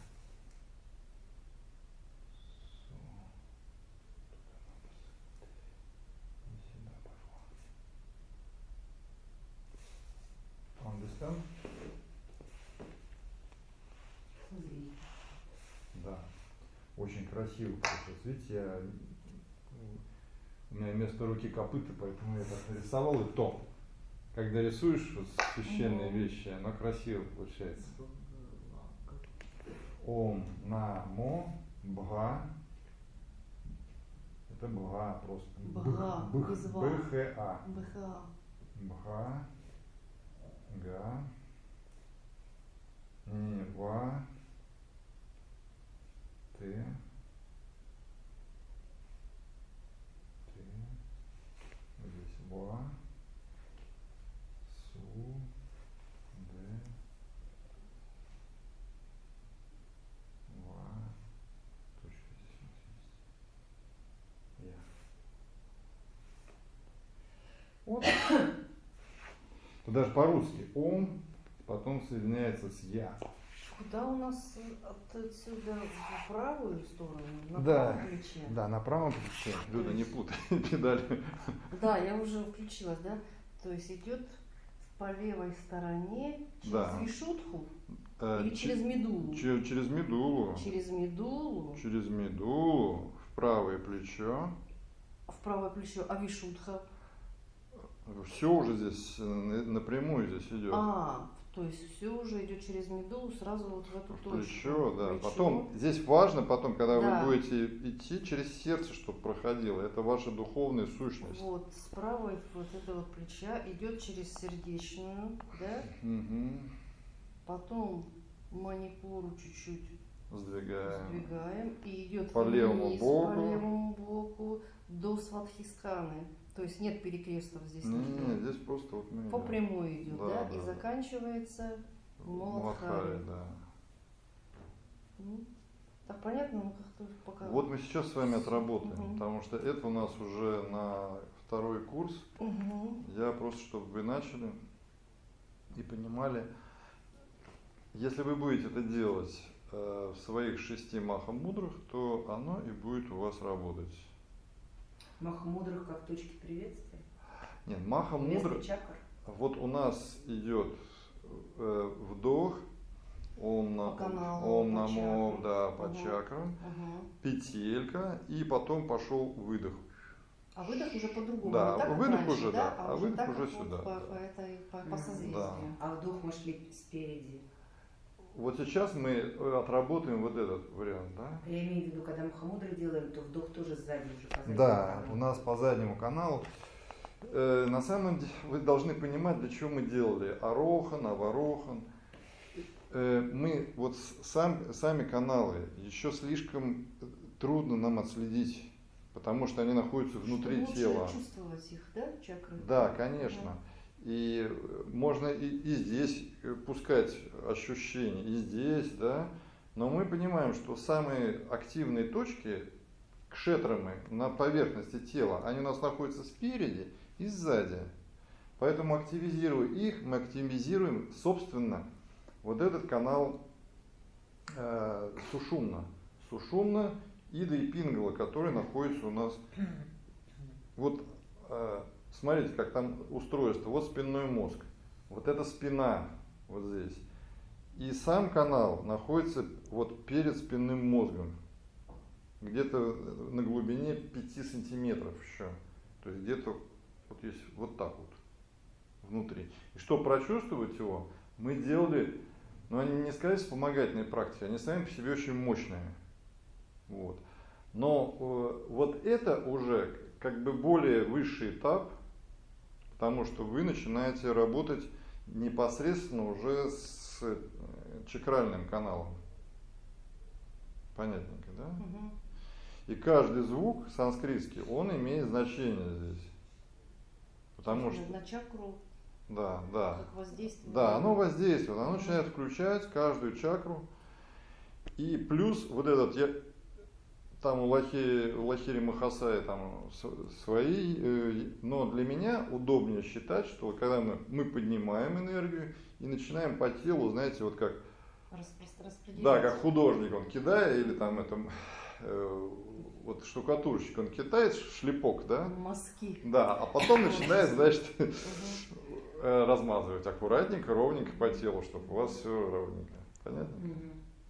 Су. И сюда пошло. Understand? Да. Очень красиво получилось. Видите, я, у меня вместо руки копыта, поэтому я так нарисовал. И то, когда рисуешь вот священные Мгм. вещи, оно красиво получается. Ом намо бха. Это бха просто. Бха, Бх, без ва. бха. БХА. Бха. Га. Не ва. Ты. Ты. Здесь ва. Су. Д. Ва. Точка здесь у нас есть. Я. Вот. Это даже по-русски. Ом потом соединяется с я. Куда у нас от- отсюда в правую сторону? На Да. правом плече? Да, на правом плече. Люда, не путай педали. Да, я уже включилась, да? То есть идет по левой стороне через Да. вишудху Э, или че- через медулу? че- Через медулу. Через медулу Через медулу в правое плечо. в правое плечо, а вишудха? Все уже здесь э, напрямую здесь идет. А, то есть все уже идет через медулу сразу вот в эту В точку. плечо, да. Плечо. Потом здесь важно, потом, когда Да. вы будете идти через сердце, чтобы проходило. Это ваша духовная сущность. Вот с правой вот это вот плеча идет через сердечную, да? Мгм. Потом манипуру чуть-чуть Сдвигаем. сдвигаем и идет По левому вниз, боку. по левому боку до свадхистханы. То есть нет перекрестов здесь. Не, не, ничего. не, здесь просто вот мы По идем. прямой идет, Да, да, да, и да. заканчивается Муладхари, Муладхари. да. Ну, так понятно, ну как-то пока. Вот мы сейчас с вами отработаем, Мгм. потому что это у нас уже на второй курс. Угу. Я просто, чтобы вы начали и понимали, если вы будете это делать э, в своих шести махамудрах, то оно и будет у вас работать. Махамудрах как точки приветствия? Нет, махамудра, Вместо чакр? вот у нас идет э, вдох, ом, на, По каналу, ом по намо, чакрам. да, по Угу. чакрам, Угу. петелька, и потом пошел выдох. А выдох уже по-другому. Да, не так, как выдох раньше, уже, да, а, а уже выдох так, уже как вот сюда, По, да. по, этой, по, по Мгм. созвездию. Да. А вдох может ли спереди? Вот сейчас мы отработаем вот этот вариант, да? Я имею в виду, когда махамудры делаем, то вдох тоже сзади уже по заднему Да, каналу. у нас по заднему каналу. Э, на самом деле вы должны понимать, для чего мы делали Арохан, Аварохан. Э, мы вот с- сам, сами каналы еще слишком трудно нам отследить, потому что они находятся внутри Чтобы лучше тела. чувствовать их, да, чакры? Да, конечно. И можно и, и здесь пускать ощущения, и здесь, да. Но мы понимаем, что самые активные точки, кшетрамы на поверхности тела, они у нас находятся спереди и сзади. Поэтому, активизируя их, мы активизируем, собственно, вот этот канал э, Сушумна. Сушумна, Ида и Пингала, который находится у нас. Вот э, смотрите, как там устройство. Вот спинной мозг. Вот это спина вот здесь. И сам канал находится вот перед спинным мозгом. Где-то на глубине пяти сантиметров еще. То есть где-то вот есть вот так вот внутри. И чтобы прочувствовать его, мы делали, ну они не сказать вспомогательные практики, они сами по себе очень мощные. Вот. Но э, вот это уже как бы более высший этап, потому что вы начинаете работать непосредственно уже с э, чакральным каналом. Понятненько, да? Угу. И каждый звук санскритский, он имеет значение здесь. Потому что, На чакру, да, да. как воздействие. Да, оно воздействует, оно начинает включать каждую чакру. И плюс вот этот, я, там у Лахири, у Лахири Махасаи там свои, э, но для меня удобнее считать, что когда мы, мы поднимаем энергию и начинаем по телу, знаете, вот как, Распро- распределять. да, как художник он кидая, или там это, э, вот штукатурщик, он кидает шлепок, да? Мазки. Да, а потом начинает, значит, Угу. э, размазывать аккуратненько, ровненько по телу, чтобы у вас все ровненько. Понятно? Мгм.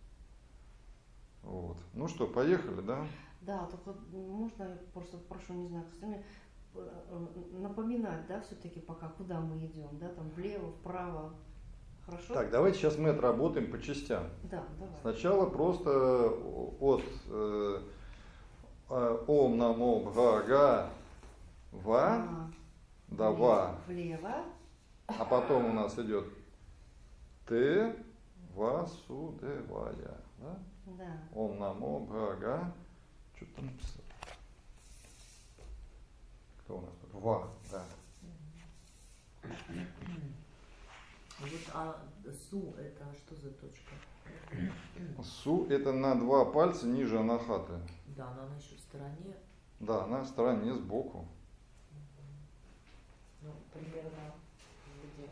Вот. Ну что, поехали, да? Да, только можно я просто прошу, не знаю, кстати, напоминать, да, все-таки пока, куда мы идем, да, там влево, вправо. Хорошо? Так, давайте сейчас мы отработаем по частям. Да, давай. Сначала просто от э, э, Ом Намо Бхага Ва А, до Ва, Влево. а потом у нас идет Т Васудевая. Да? Да. Ом Намо Бхага. Что там написано? Кто у нас тут? Ва, да. Вот, а су это что за точка? Су это на два пальца ниже анахаты. Да, но она еще в стороне. Да, она в стороне сбоку. Ну, примерно где?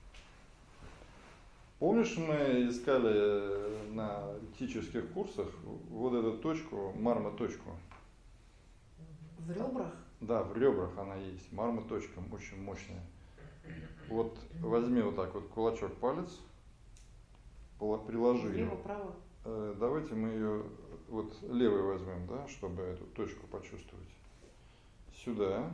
Помнишь, мы искали на этических курсах вот эту точку, марма-точку? В ребрах. Да, в ребрах она есть. Марма-точка очень мощная. Вот возьми вот так вот кулачок, палец, пола- приложи ее. Влево, право. Э, Давайте мы ее вот левой возьмем, да, чтобы эту точку почувствовать. Сюда.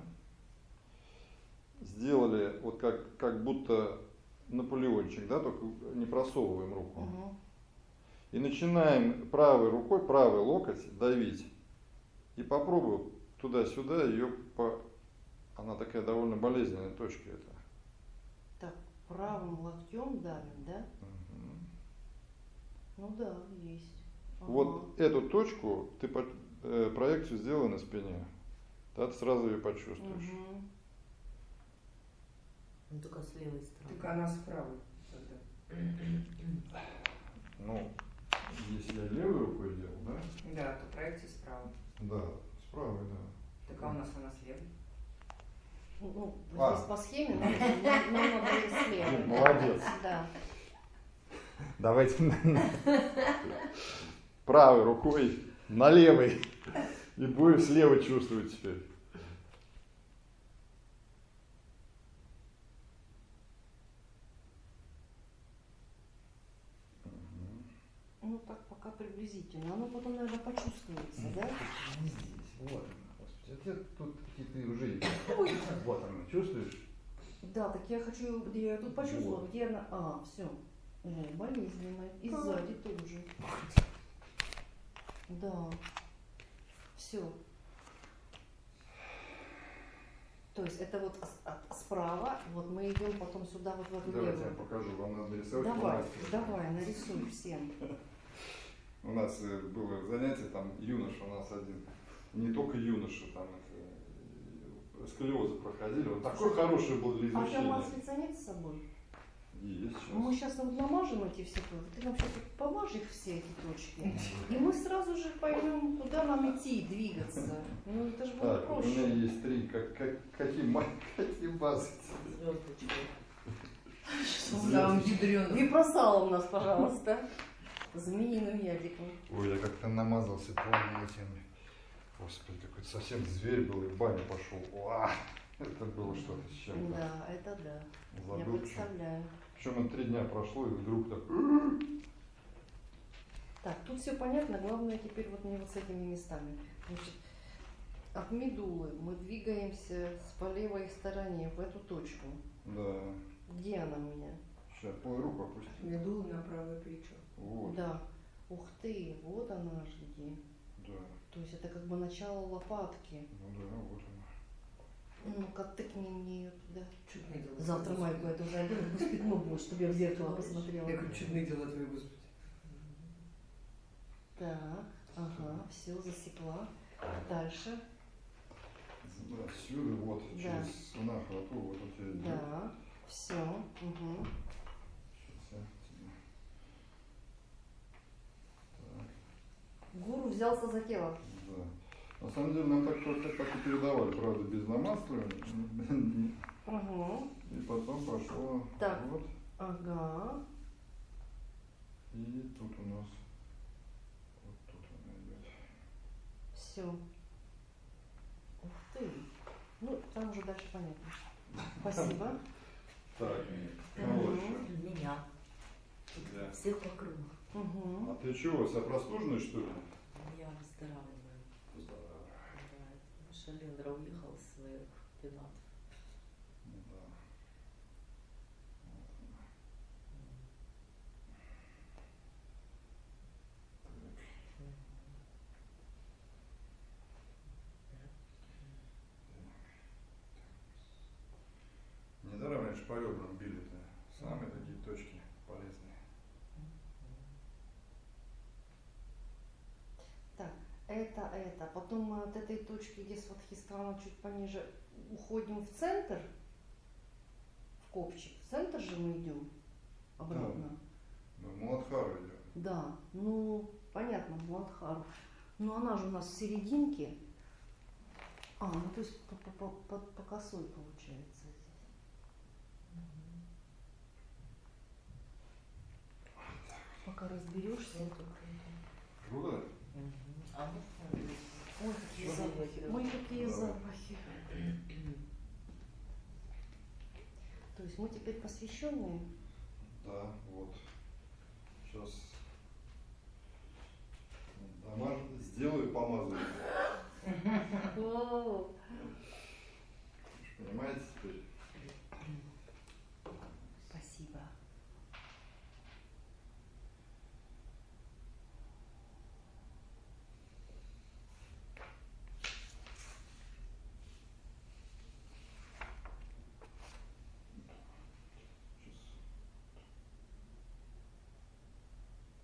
Сделали вот как, как будто Наполеончик, да, только не просовываем руку. Угу. И начинаем правой рукой, правый локоть давить. И попробую туда-сюда ее по... Она такая довольно болезненная точка эта. Так, правым локтем давим, да? Мгм. Ну да, есть. Ага. Вот эту точку ты по- э, проекцию сделай на спине. Да, ты сразу ее почувствуешь. Мгм. Ну, только с левой стороны. Так она справа тогда. Ну, если я левой рукой делал, да? Да, то проекция справа. Да, с правой, да. Так а у нас она слева. Ну, А. здесь по схеме, но нам нам надо и слева. Ну, молодец. Да. Давайте правой рукой на левой. И будем слева чувствовать теперь. Ну так пока приблизительно. Оно потом, наверное, почувствуется, да? Не здесь, вот она, господи. Это тут какие-то уже есть. Вот она, чувствуешь? Да, так я хочу, где я тут почувствовала, Вот. где она. А, все. Болезненно. И сзади тоже. Да. Все. То есть это вот с- от- справа, вот мы идем потом сюда, вот в эту Давайте я левую. покажу, вам надо рисовать. Давай, фломастером. давай, нарисуй всем. У нас э, было занятие, там юноша у нас один, не только юноша, там это, э, сколиозы проходили, он такой хороший был для А там изучения. маслица нет с собой? Есть Мы сейчас. сейчас вот намажем эти все точки. Ты нам сейчас помажь их все эти точки. И мы сразу же поймем, куда нам идти, двигаться. Ну это же будет Так, вот у меня проще. есть три, как, как, какие, ма- какие базы. Звездочки. Самым ядрёным. Випросалом нас, пожалуйста. Змеиным ядиком. Ой, я как-то намазался помню этим. Господи, какой-то совсем зверь был и в баню пошел. Уа! Это было что-то с чем-то. Да, это да. Я Забыл, представляю. причем три дня прошло, и вдруг так. Так, тут все понятно, главное теперь вот мне вот с этими местами. Значит, от медулы мы двигаемся с по левой стороне в эту точку. Да. Где она у меня? Сейчас, ой, руку опусти. Медулу на правое плечо. Вот. Да. Ух ты, вот она аж где. Да. То есть это как бы начало лопатки. Ну да, вот она. Ну-ка, тыкни мне ее туда. Чудные дела. Завтра майку эту же одену, пусть пятно будет, чтобы я в зеркало посмотрела. Я говорю, чудные дела твои, Господи. Так, ага, все, засекла. Дальше. Да, отсюда, вот, Да. через нахвату, вот у тебя идет. Да, все. Угу. Сейчас я тебе. Так, Гуру взялся за тело. да. На самом деле нам так, так, так и передавали, правда, без намасливания. Угу. И потом пошло Так. вот. Ага. И тут у нас, вот тут она идет. Все. Ух ты. Ну, там уже дальше понятно. Спасибо. Так, ну вот еще. Меня. Да. Всех вокруг. Угу. А ты чего, себя простуженный, что ли? Я выздоравливаю. Да, Шалиндра уехал из своих пенатов. Ну да. Недаром раньше по ребрам били-то. Самые такие точки полезные. Так, это, это. Потом мы от этой точки, где Сватхистрана чуть пониже, уходим в центр, в копчик. В центр же мы идем обратно. Да, Муладхара идет. Да, ну, понятно, Муладхару. Но она же у нас в серединке. А, ну то есть по, по, по, по, по косой получается здесь. Пока разберешься. Круто? А можно? Ой, какие Что запахи. делать? Ой, какие Давай. запахи. То есть мы теперь посвященные? Да, вот. Сейчас домаш... сделаю, помазаю. О, Понимаете теперь? спасибо. Сейчас.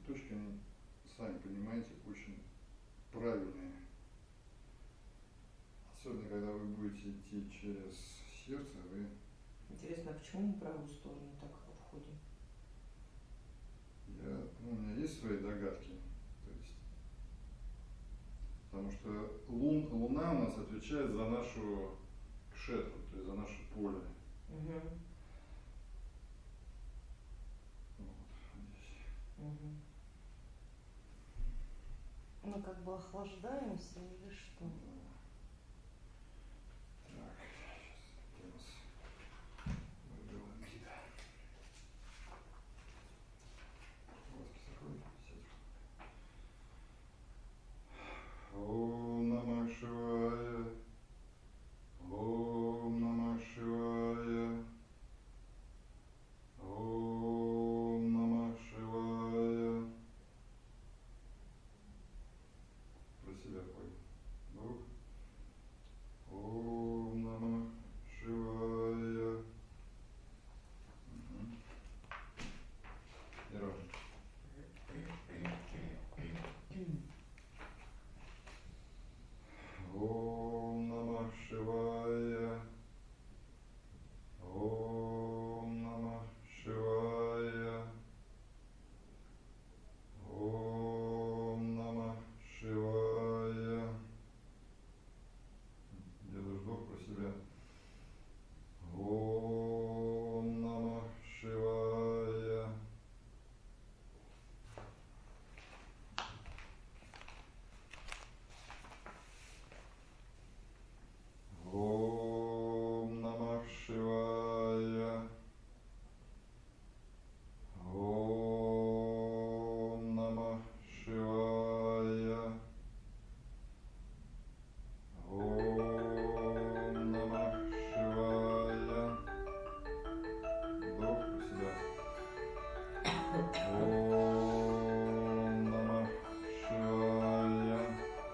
точки, они, сами понимаете, очень правильные. Особенно, когда вы будете идти через сердце, вы... Интересно, а почему мы в правую сторону так входим? Я, ну, у меня есть свои догадки. То есть, потому что лун, Луна у нас отвечает за нашу кшетру, то есть за наше поле. Угу. Вот здесь. Угу. Мы как бы охлаждаемся или что? Так, сейчас у нас выбрала гида. Глазки закройте, сядь. Ом Намах Шивая. Ом Намах Шивая. Ом Намах Шивая. Про себя пой. Вдох. Ом Намах Шивая. Угу. И ровно. Ом Намах Шивая. Ом Намах Шивая. Ом Намах Шивая. Делаешь вдох про себя. Ом Намах Шивая. Ом Намах Шивая. Ом Намах Шивая. Ом Намах Шивая. Вдох про себя. Ом Намах Шивая.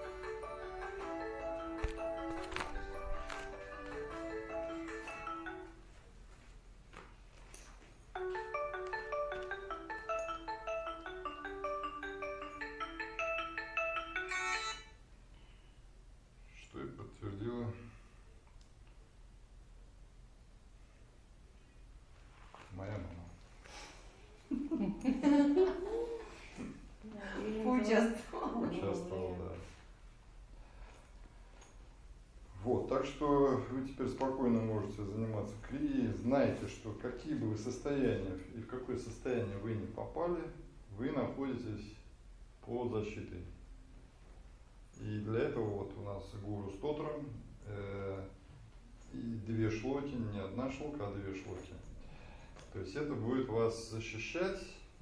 Что и подтвердила моя мама. Поучаствовал. Участвовал, да. Вот, так что вы теперь спокойно можете заниматься крией. Знаете, что какие бы вы состояния и в какое состояние вы не попали, вы находитесь под защитой. И для этого вот у нас гуру стотра, э, и две шлоки, не одна шлока, а две шлоки. То есть это будет вас защищать.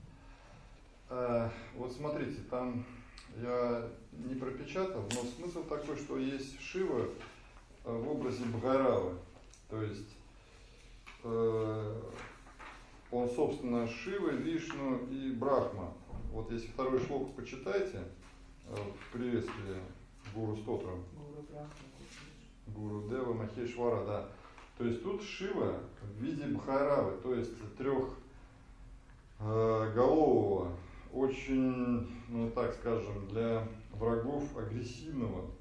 Э, вот смотрите, там я не пропечатал, но смысл такой, что есть Шива в образе Бхайравы. То есть э, он, собственно, Шива, Вишну и Брахма. Вот если второй шлок почитайте, в приветствии Гуру Стотра, Гуру Брахма. Гуру Дева Махешвара, да. То есть тут Шива в виде Бхайравы, то есть трехголового, очень, ну так скажем, для врагов агрессивного.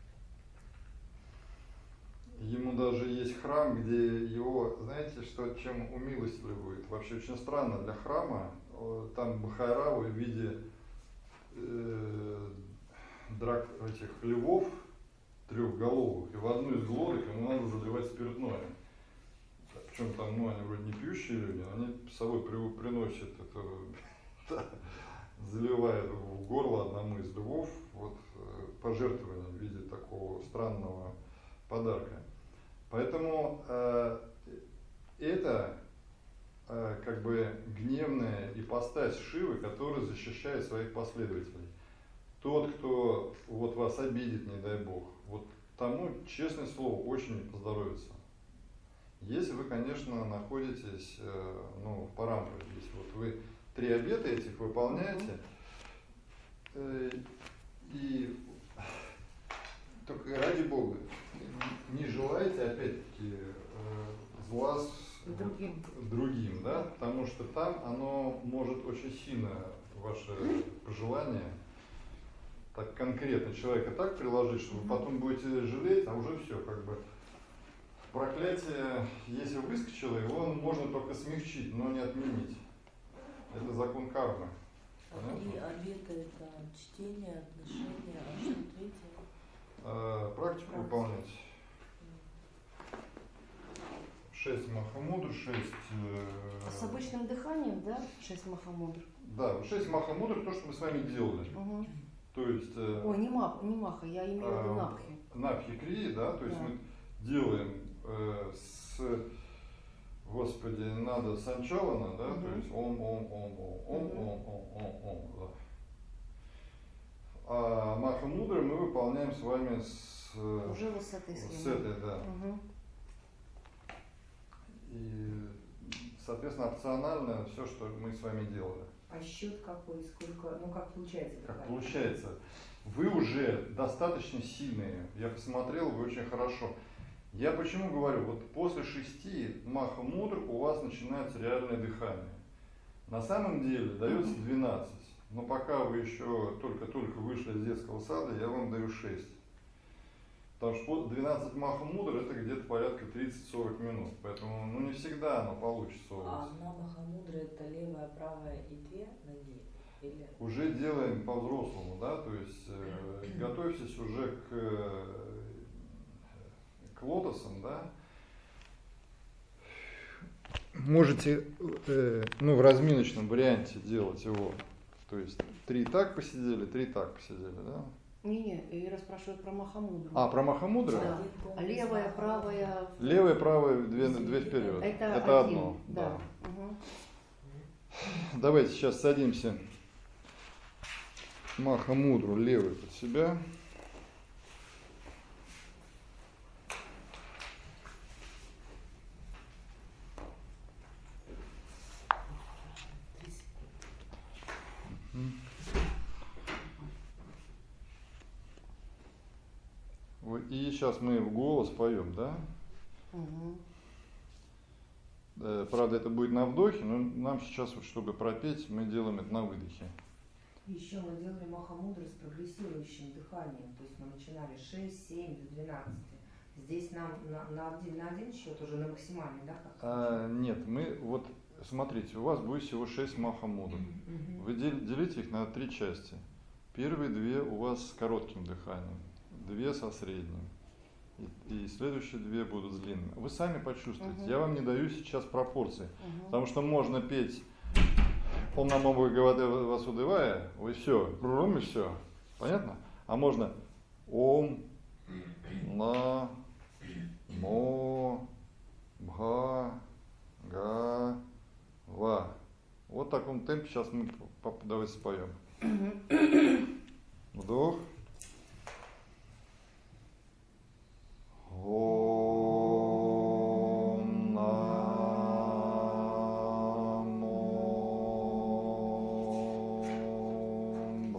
Ему даже есть храм, где его, знаете, что чем умилостивливают? Вообще очень странно для храма, там Бхайраву в виде э, драк этих львов трехголовых, и в одну из глоток ему надо заливать спиртное. Причем там, ну, они вроде не пьющие люди, но они с собой при, приносят это, заливают в горло одному из львов, вот, пожертвование в виде такого странного подарка. Поэтому э, это э, как бы гневная ипостась Шивы, которая защищает своих последователей. Тот, кто вот вас обидит, не дай бог, вот тому, честное слово, очень не поздоровится. Если вы, конечно, находитесь э, ну, в парампоре, если вот вы три обета этих выполняете, э, и только ради Бога, не желайте, опять-таки, зла с другим. другим, да, потому что там оно может очень сильно ваши пожелания так конкретно человека так приложить, что вы потом будете жалеть, а уже все, как бы проклятие, если выскочило, его можно только смягчить, но не отменить. Это закон кармы. А три обета это чтение, отношения, а что третье? А, практику выполнять. Шесть махамудр, шесть... Э, С обычным дыханием, да, шесть махамудр? Да, шесть махамудр, то, что мы с вами делали. Угу. То есть... Э, Ой, не, мах, не маха, я имею в виду э, напхи. Напхи крии, да, то есть Да. мы делаем э, с... Господи, надо санчалана, да, Мгм. то есть ом, ом, ом, ом, ом, Мгм. ом, ом, ом, ом, да. А махамудры мы выполняем с вами с, э, Уже вот с этой схемой. с этой, да. Угу. И, соответственно, опционально все, что мы с вами делали. А счет какой, сколько, ну как получается? Как такая? получается, вы уже достаточно сильные. Я посмотрел, вы очень хорошо. Я почему говорю, вот после шести махамудр у вас начинается реальное дыхание. На самом деле дается двенадцать. Но пока вы еще только-только вышли из детского сада, я вам даю шесть. Потому что двенадцать махамудр это где-то порядка тридцать-сорок минут. Поэтому ну, не всегда оно получится у А вас. одна махамудра это левая, правая и две ноги? Или... Уже делаем по-взрослому, да, то есть э, готовьтесь уже к, э, к лотосам, да. Можете, э, ну, в разминочном варианте делать его. То есть три так посидели, три так посидели, да. Не-не, Ира спрашивает про махамудру. А, про махамудры? Да. А левая, правая... Левая, правая, две, две вперед. Это, Это один, одно, да. да. Угу. Давайте сейчас садимся. Махамудру левый под себя. Вот, и сейчас мы в голос поем, да? Угу. Э, Правда, это будет на вдохе, но нам сейчас, вот, чтобы пропеть, мы делаем это на выдохе. Еще мы делали махамудры с прогрессирующим дыханием, то есть мы начинали шесть, семь до двенадцати. Здесь нам на, на, один, на один счет уже на максимальный, да? Как А, нет, мы вот, смотрите, у вас будет всего шесть махамудр. Мгм. Вы дел- делите их на три части. Первые две у вас с коротким дыханием, две со средним. И, и следующие две будут с длинными. Вы сами почувствуете. Мгм. Я вам не даю сейчас пропорции. Угу. Потому что можно петь «Ом намо Бхагавате Васудевая», вы все, и все. Понятно? А можно «Ом намо Бхагава». Вот в таком темпе сейчас мы по- давайте споем. Вдох. Ом намо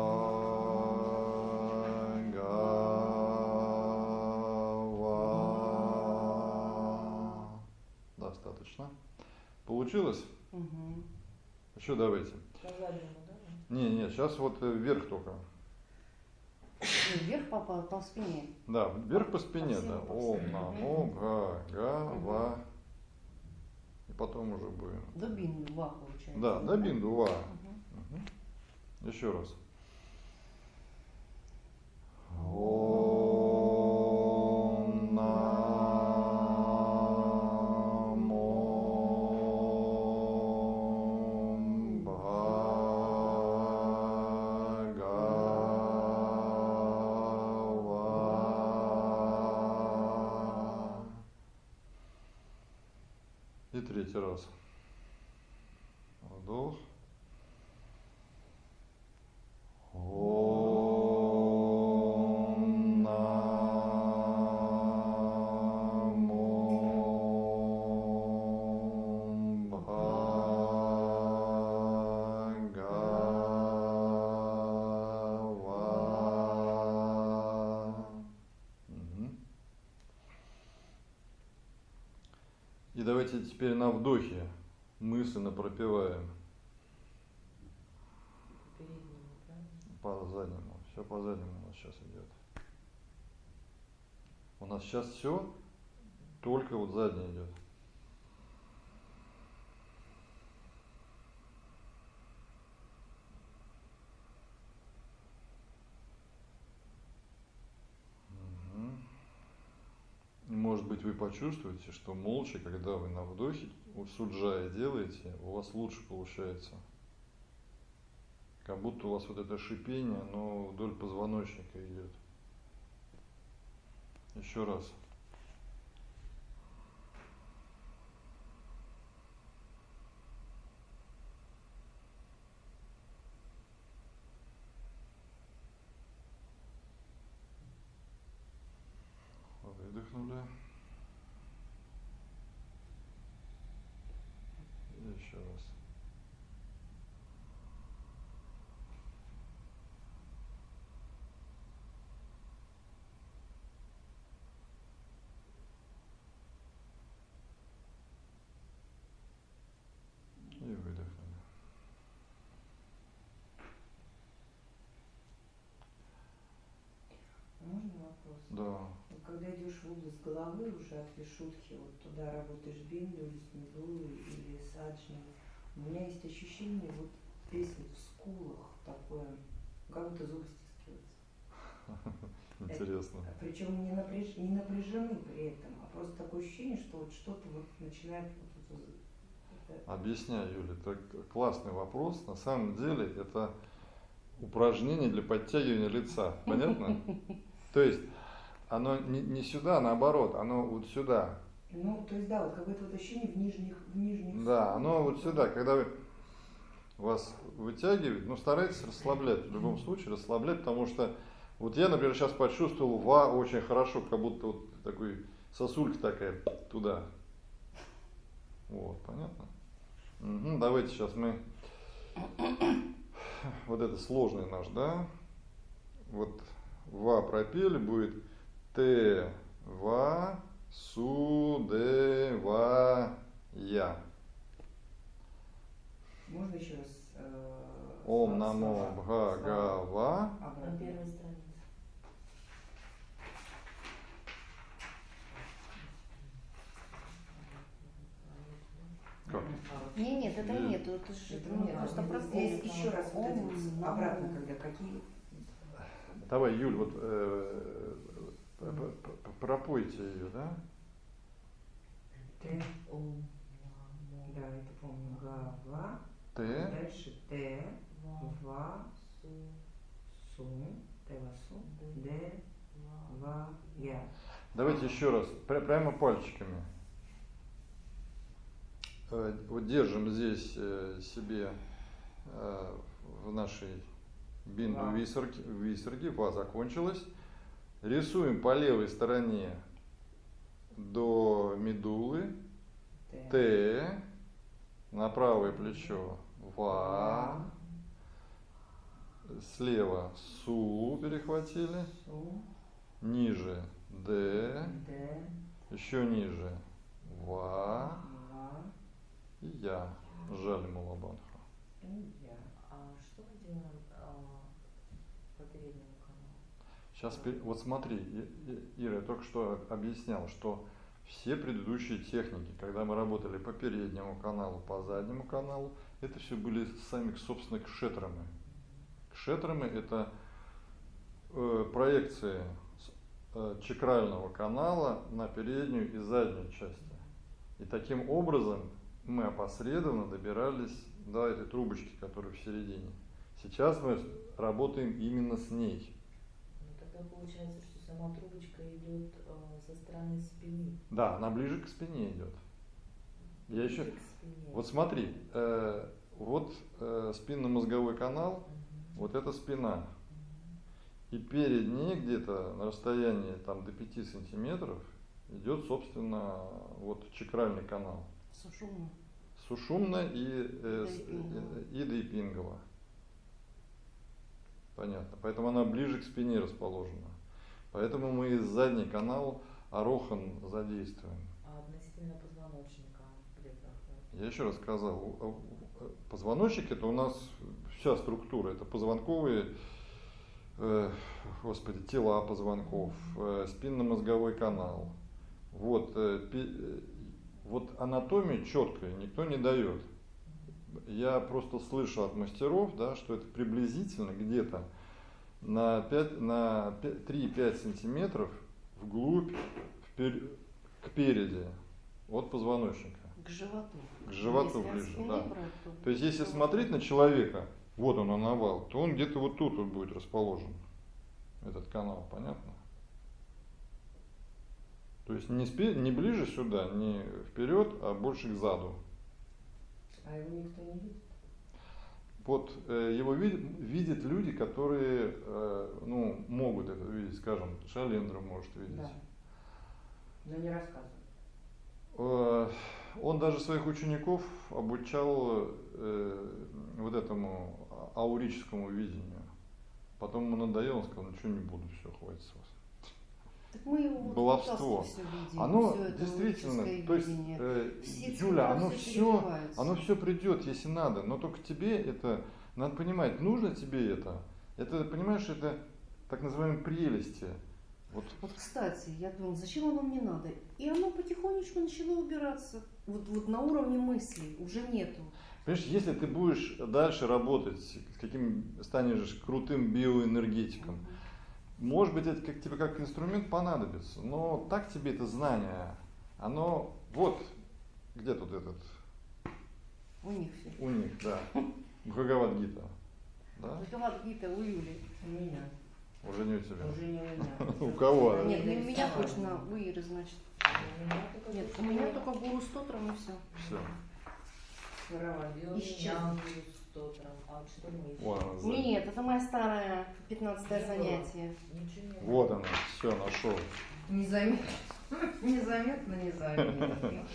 Бхагава. Достаточно. Получилось? Угу. Еще давайте. По заднему, да? Не, не, сейчас вот э, вверх только. Вверх по, по, по спине. Да, вверх по спине, По всему, да. по Ом всему. намо Бхагава. И потом уже будем. До бинду, ва, получается. Да, до бинду ва. Угу. Мгм. Еще раз. Ом намо Бхагава. И третий раз. Вдох. Ом намо Бхагава. Мгм. И давайте теперь на вдохе мысленно пропеваем. переднему, правильно? По заднему. Все по заднему у нас сейчас идет. У нас сейчас все только вот задний идет. Может быть, вы почувствуете, что молча, когда вы на вдохе, суджая делаете, у вас лучше получается. Как будто у вас вот это шипение, оно вдоль позвоночника идет. Еще раз. Выдохнули. И еще раз. И выдохнули. Можно вопрос? Да. Вот когда идешь в область головы уже от вишудхи, вот туда работаешь бинду или с медулой или с аджной, у меня есть ощущение, вот здесь вот в скулах такое, как будто зубы стискиваются. Интересно. Это, причем не, напряж, не напряжены при этом, а просто такое ощущение, что вот что-то вот начинает вот, вот, это... Объясняю, Юля, это классный вопрос. На самом деле это упражнение для подтягивания лица. Понятно? То есть оно не, не сюда, а наоборот, оно вот сюда. Ну, то есть, да, вот какое-то вот ощущение в нижних, в нижних. Да, оно вот сюда, когда вы вас вытягивает, ну старайтесь расслаблять, в любом случае расслаблять, потому что вот я, например, сейчас почувствовал ва очень хорошо, как будто вот такой сосулька такая туда. Вот, понятно? Угу, давайте сейчас мы вот это сложный наш, да? Вот ва пропели, будет те, ва, су, де, ва, я. Можно еще раз? Э, Ом намо бхагава. На первой странице. Как? Не, нет, это Нет. нет, это же Это ну, нет, просто вот просто здесь еще раз вот эти вот обратно, когда какие. Давай, Юль, вот э, п- п- п- пропойте ее, да? Т. Ом, Да, это помню. Гава. Т, Дальше Т. ва, Ва. су, Су. Тевасу. д, Д. ва. Ва. Я. давайте еще раз, пря- прямо пальчиками. Э, Вот держим здесь э, себе э, в нашей бинду Ва. висерги, висерги, ва закончилась. Рисуем по левой стороне до медулы, Т. Т, на правое плечо ва, слева су перехватили, Су. ниже Д, Д. еще ниже ва Ва. и я. Жали Муладхара. И я. А что мы делаем а, по переднему каналу? Сейчас, пер- вот смотри, И- И- Ира, я только что объяснял, что все предыдущие техники, когда мы работали по переднему каналу, по заднему каналу, это все были сами, собственно, кшетрамы. Кшетрамы – это э, проекции с- э, чакрального канала на переднюю и заднюю части. И таким образом мы опосредованно добирались до этой трубочки, которая в середине. Сейчас мы работаем именно с ней. Ну тогда получается, что сама трубочка идет а, со стороны спины. Да, она ближе к спине идет. Я еще, Ближе к спине. вот смотри, э, вот э, спинномозговой канал, Мгм. вот это спина. Мгм. И перед ней где-то на расстоянии там, до пяти сантиметров идет, собственно, вот чакральный канал. сушумно. Сушумна и, э, с- Ида и Пингала. э, Ида и Пингала. Понятно. Поэтому она ближе к спине расположена. Поэтому мы задний канал Арохан задействуем. А относительно позвоночника где проходит? Я еще раз сказал, позвоночник это у нас вся структура, это позвонковые, э, господи, тела позвонков, э, спинномозговой канал. Вот, э, пи, вот анатомию четкой никто не дает. Я просто слышу от мастеров, да, что это приблизительно где-то на, пять, на три-пять сантиметров вглубь, впер, кпереди от позвоночника. К животу. К животу Если ближе, спине да. брать, то, То есть если смотреть на человека, вот он овал, то он где-то вот тут вот будет расположен, этот канал, понятно? То есть не, спи, не ближе сюда, не вперед, а больше к заду. А его никто не видит? Вот э, его видят, видят люди, которые э, ну, могут это видеть, скажем, Шайлендра может видеть. Да. Но не рассказывает. Э, он даже своих учеников обучал э, вот этому аурическому видению. Потом ему надоело, он сказал, ну что не буду, все, хватит с вас. Так мы его вот Баловство. все видим, Оно всё это действительно, логическое то есть, видение. э, Все Юля, цвета оно всё все, переливаются. оно все придет, если надо, но только тебе это, надо понимать, нужно тебе это. Это, понимаешь, это так называемые прелести. Вот. Вот, кстати, я думала, зачем оно мне надо? И оно потихонечку начало убираться. Вот, вот на уровне мыслей уже нету. Понимаешь, если ты будешь дальше работать, с каким станешь крутым биоэнергетиком, может быть, это как, тебе как инструмент понадобится, но так тебе это знание, оно вот, где тут этот, У них все. у них, да, Бхагавад-гита, да, Бхагавад-гита у Юли. У меня. уже не у тебя. Уже не у меня. У кого? Нет, не у меня точно, у Иры, значит. У меня только Нет, то, у меня что только гуру стотром и все. Все. воровали. Исчезла. А вот что мы еще? Вон она сзади. Нет, это мое старое пятнадцатое Не было. занятие. Ничего не было. Вот она, все, нашел. Незаметно, незаметно, незаметно.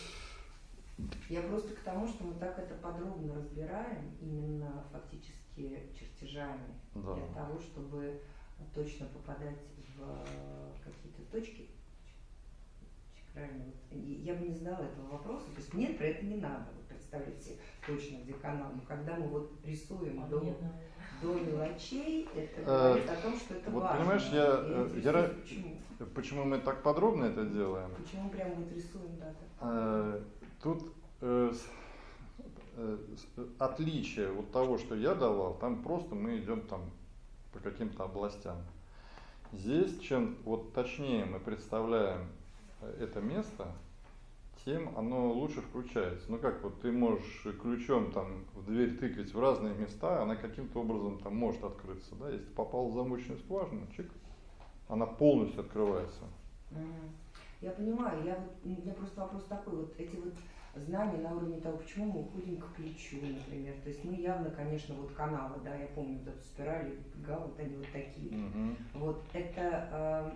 Я просто к тому, что мы так это подробно разбираем, именно фактически чертежами, Да. для того, чтобы точно попадать в какие-то точки. Чакральные. Вот. И я бы не задала этого вопроса, то есть мне про это не надо, вот представляете, точно где канал, но когда мы вот рисуем А до, мне надо. до мелочей, это Э, говорит о том, что это вот важно. понимаешь, я, И э, интересуюсь, я ра- почему? Почему мы так подробно это делаем? Почему прям вот рисуем даты? Э, Тут э, с- э, с- отличие от того, что я давал, там просто мы идем там по каким-то областям. Здесь, чем вот точнее мы представляем это место, тем оно лучше включается. Ну как вот ты можешь ключом там в дверь тыкать в разные места, она каким-то образом там может открыться, да? Если ты попал в замочную скважину, чик, она полностью открывается. Мгм. Я понимаю, я вот, у меня просто вопрос такой, вот эти вот знания на уровне того, почему мы уходим к плечу, например. То есть мы явно, конечно, вот каналы, да, я помню вот эту спираль, гал, вот они вот такие. Мгм. Вот это,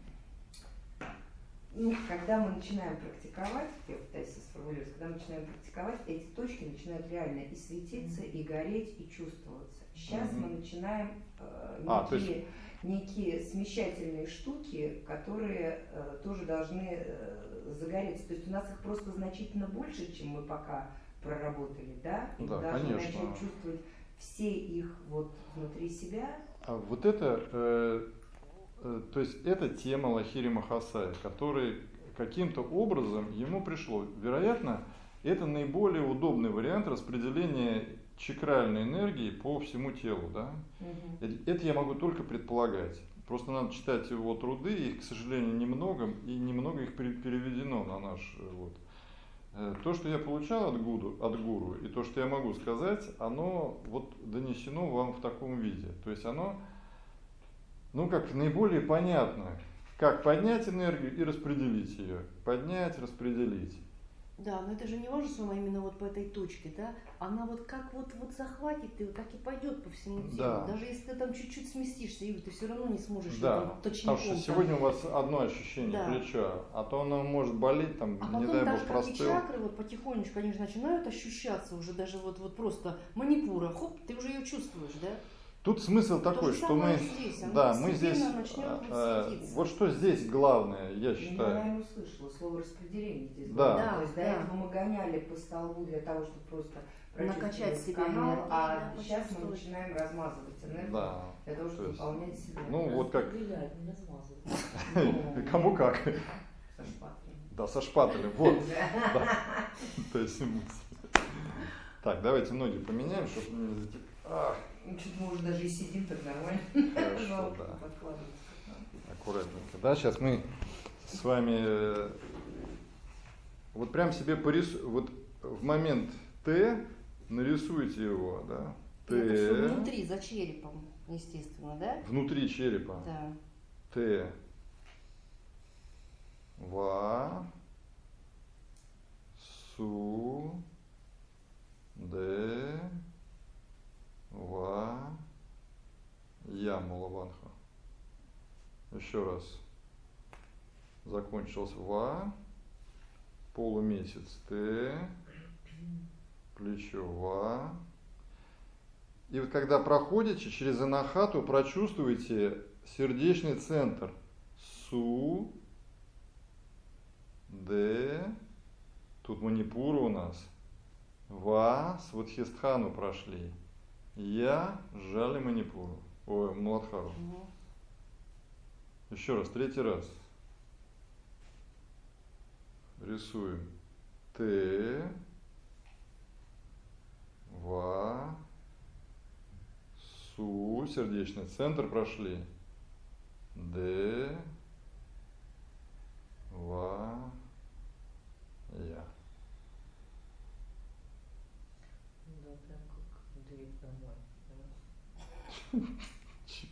э, ну, когда мы начинаем практиковать, я пытаюсь сформулировать, когда мы начинаем практиковать, эти точки начинают реально и светиться, и гореть, и чувствоваться. Сейчас Мгм. мы начинаем э, А, то некие, некие смещательные штуки, которые э, тоже должны э, загореться. То есть у нас их просто значительно больше, чем мы пока проработали, да? И Да, мы должны конечно. начать чувствовать все их вот внутри себя. А вот это, э, э, то есть это тема Лахири Махасая, который каким-то образом ему пришло. Вероятно, это наиболее удобный вариант распределения чакральной энергии по всему телу, да? Мгм. Это, это я могу только предполагать. Просто надо читать его труды, их, к сожалению, немного, и немного их пере- переведено на наш э, вот. Э, То, что я получал от гуру, от гуру, и то, что я могу сказать, оно вот донесено вам в таком виде. То есть оно, ну как, наиболее понятно, как поднять энергию и распределить ее. Поднять, распределить. Да, но это же не важно, что она именно вот по этой точке, да? Она вот как вот, вот захватит, и вот так и пойдет по всему телу. Да. Даже если ты там чуть-чуть сместишься, Юль, ты все равно не сможешь её Да, там потому точником. что там. сегодня у вас одно ощущение Да. плеча, а то оно может болеть, там, А не потом дай так бог, же, как и простыл. чакры, вот потихонечку, конечно, начинают ощущаться уже даже вот, вот просто манипура. Хоп, ты уже ее чувствуешь, да? Тут смысл То такой, же что самое мы, здесь, оно да, мы постепенно здесь, начнет э, вот э, светиться. вот что здесь главное, я Я, считаю. наверное, услышала слово распределение здесь. Да. главное. То есть Да, до да. этого мы гоняли по столбу для того, чтобы просто Накачать прочувствовать себе канал, энергию, а да, сейчас мы почувствовать. начинаем размазывать энергию Да. для того, чтобы То есть, выполнять себя. ну, вот как- Распределять, не размазывать. Ну, Кому как. со шпателем. Да, со шпателем. Вот. Да. Да. То есть, так, давайте ноги поменяем, чтобы не затек- Ах, Ну, что-то мы уже даже и сидим так нормально. хорошо, Жалко, да. подкладывается. Аккуратненько. Да, сейчас мы с вами э, вот прям себе порисуем, вот в момент Т нарисуйте его, да. Это все Т внутри, за черепом, естественно, да? внутри черепа. Да. Т Ва Су Д Ва Я Мулаванха. Еще раз. Закончился Ва, полумесяц Т, плечо Ва. И вот когда проходите через анахату, прочувствуйте сердечный центр. Су, Д, тут манипура у нас. Ва, свадхистхану прошли. Я, сжали манипуру. Ой, муладхару. Мгм. Еще раз, третий раз. Рисуем. Т, Ва, Су, сердечный центр прошли. Д, Ва, Я. Да, прям как дверь домой. Чик.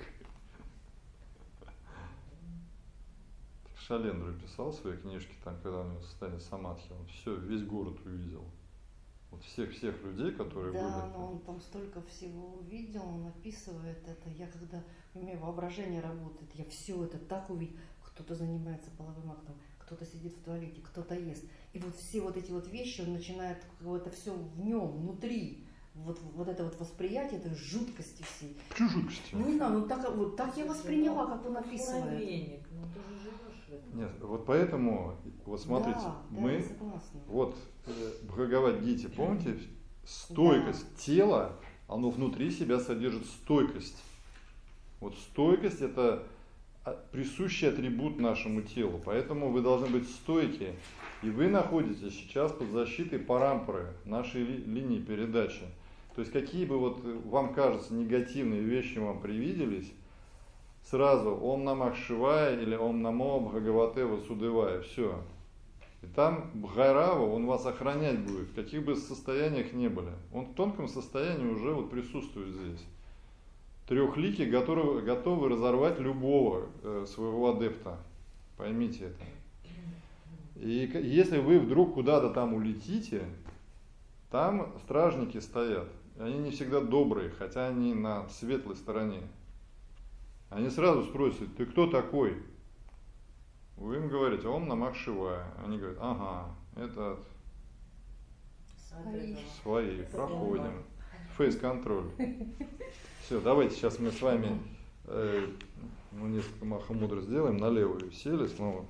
Шалендра писал в своей книжке, там, когда у него состояние самадхи, он все, весь город увидел. Вот всех-всех людей, которые Да, были. но он там столько всего увидел, он описывает это. Я когда, у меня воображение работает, я все это так увидел. Кто-то занимается половым актом, кто-то сидит в туалете, кто-то ест. И вот все вот эти вот вещи, он начинает, как бы это все в нем, внутри. Вот, вот это вот восприятие этой жуткости всей. Чё жуткости? Ну не знаю, ну так, вот так я восприняла, как он описывает. Муравейник, ну ты же живешь в этом. Нет, вот поэтому, вот смотрите, Да, да, мы, я согласна. вот э, Бхагавад-гите, помните, стойкость тела, оно внутри себя содержит стойкость. Вот стойкость это а, присущий атрибут нашему телу, поэтому вы должны быть стойки. И вы находитесь сейчас под защитой парампоры, нашей ли, линии передачи. То есть какие бы вот вам кажется негативные вещи вам привиделись, сразу Ом Намах Шивая или Ом Намо Бхагавате Васудевая, все. И там Бхайрава, он вас охранять будет, в каких бы состояниях не были. Он в тонком состоянии уже вот присутствует здесь. Трехлики готовы, готовы разорвать любого э, своего адепта. Поймите это. И к- если вы вдруг куда-то там улетите, там стражники стоят. И они не всегда добрые, хотя они на светлой стороне. Они сразу спросят: ты кто такой? Вы им говорите: Ом Намах Шивая. Они говорят: ага, это от Свои. свои, проходим. Фейс-контроль. Все, давайте сейчас мы с вами э, ну, несколько махамудр сделаем, на левую сели снова.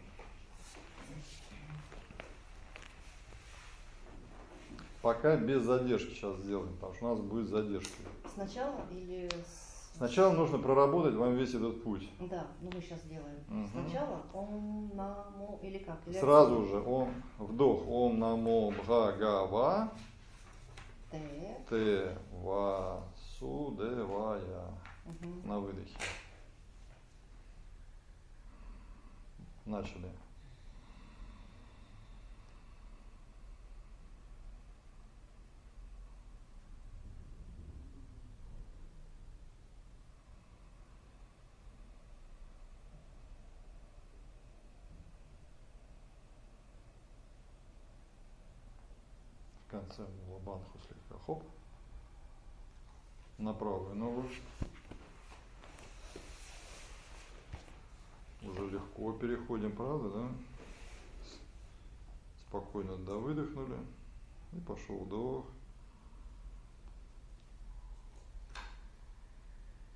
Пока без задержки сейчас сделаем, потому что у нас будет задержка. Сначала или... с- Сначала нужно проработать вам весь этот путь. Да, ну мы сейчас делаем. Мгм. Сначала Ом Намо или как? Или Сразу отсюда? же ом, вдох Ом Намо Бхагава Т. Те Ва Судевая. Мгм. На выдохе. Начали. В конце лабанху слегка хоп. На правую ногу. Уже легко переходим, правда, да? Спокойно, да, выдохнули. И пошел вдох.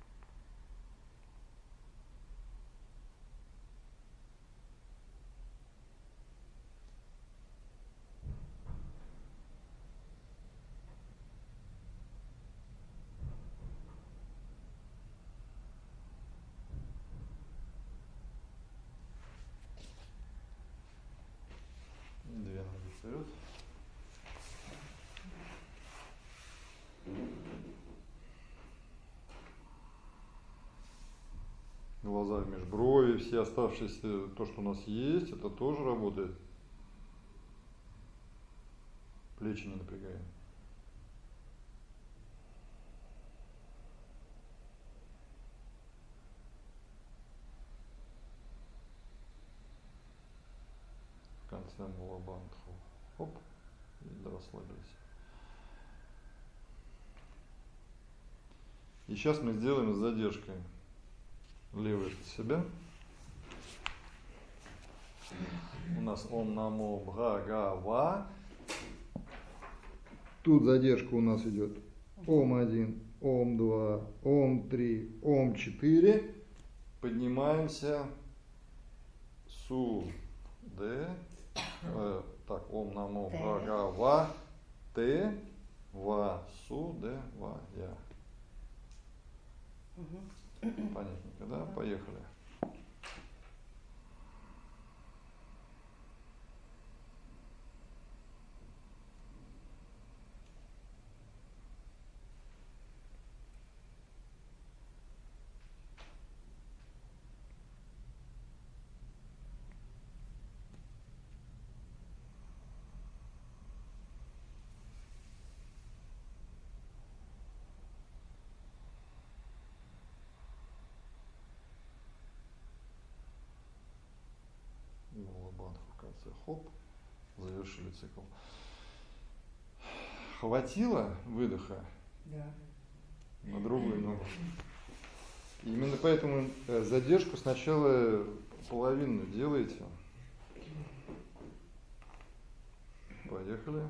глаза в межброви, все оставшиеся, то, что у нас есть, это тоже работает. Плечи не напрягаем. В конце мулабандху. Оп, и расслабились. И сейчас мы сделаем с задержкой левый от себя. У нас Ом Намо Бхагава. Тут задержка у нас идет Ом один, Ом два, Ом три, Ом четыре. Поднимаемся Су Д. Э, так, Ом Намо Бхагава. Т. Ва. Су Д. Ва. Я. Понятненько, да? Поехали. Мулабандху в конце. Хоп. Завершили цикл. Хватило выдоха? Да. На другую ногу. Именно поэтому задержку сначала половину делаете. Поехали.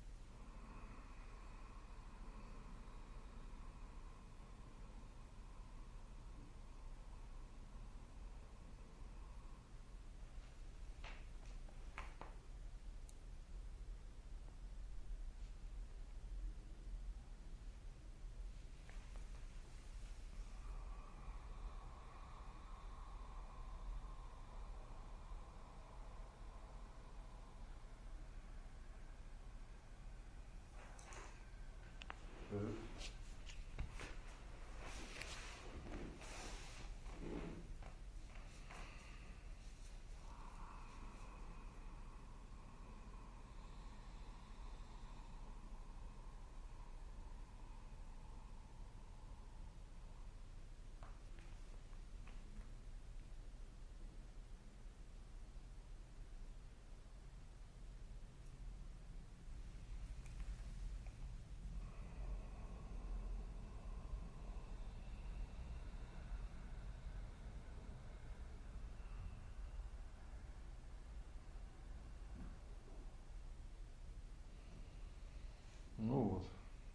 Ну вот.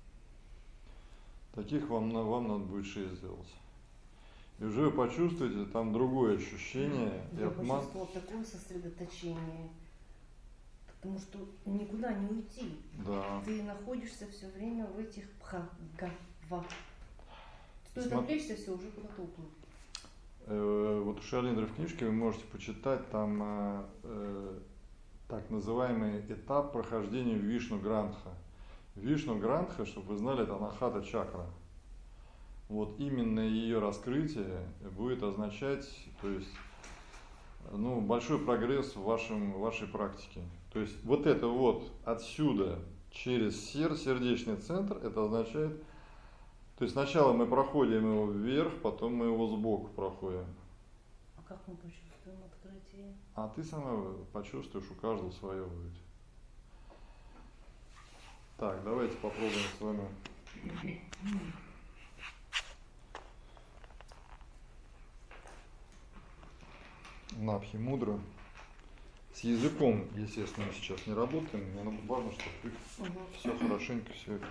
Таких вам, вам надо будет шесть сделать. И уже вы почувствуете там другое ощущение. Я и обман... почувствовала такое сосредоточение, потому что никуда не уйти. Да. Ты находишься все время в этих пха-га-ва. Стоит Сма... отвлечься, все, уже куда-то уплыл. Э, вот у Шайлиндры в книжке вы можете почитать там э, э, так называемый этап прохождения в Вишну Грандха. Вишну Грандха, чтобы вы знали, это анахата чакра. Вот именно ее раскрытие будет означать, то есть, ну, большой прогресс в, вашем, в вашей практике. То есть вот это вот отсюда через сер, сердечный центр, это означает, то есть сначала мы проходим его вверх, потом мы его сбоку проходим. А как мы почувствуем открытие? А ты сама почувствуешь, у каждого свое будет. Так, давайте попробуем с вами. Набхи мудра. С языком, естественно, мы сейчас не работаем. Мне важно, чтобы вы угу. все хорошенько, все это.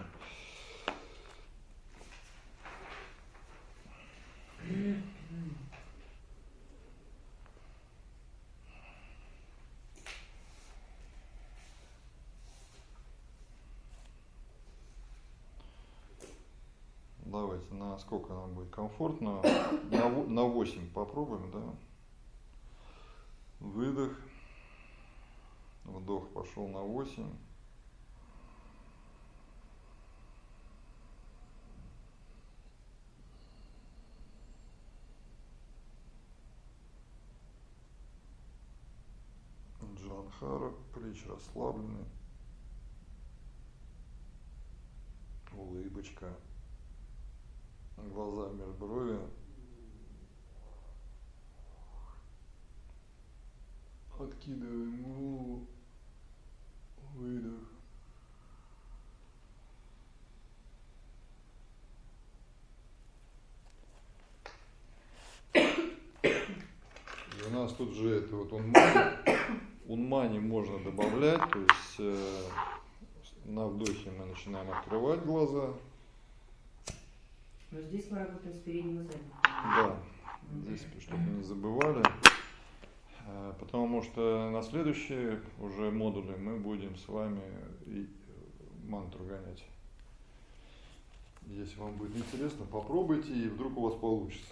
Давайте, на сколько нам будет комфортно? На, на восемь попробуем, да? Выдох. Вдох пошел на восемь. Пранахара, плечи расслаблены. Улыбочка. Глаза между брови. Откидываем голову. Выдох. И у нас тут же это вот унмани, унмани можно добавлять, то есть э, на вдохе мы начинаем открывать глаза. Но здесь мы работаем с передним и задним. Да, здесь, чтобы не забывали, э, потому что на следующие уже модули мы будем с вами и мантру гонять. Если вам будет интересно, попробуйте, и вдруг у вас получится.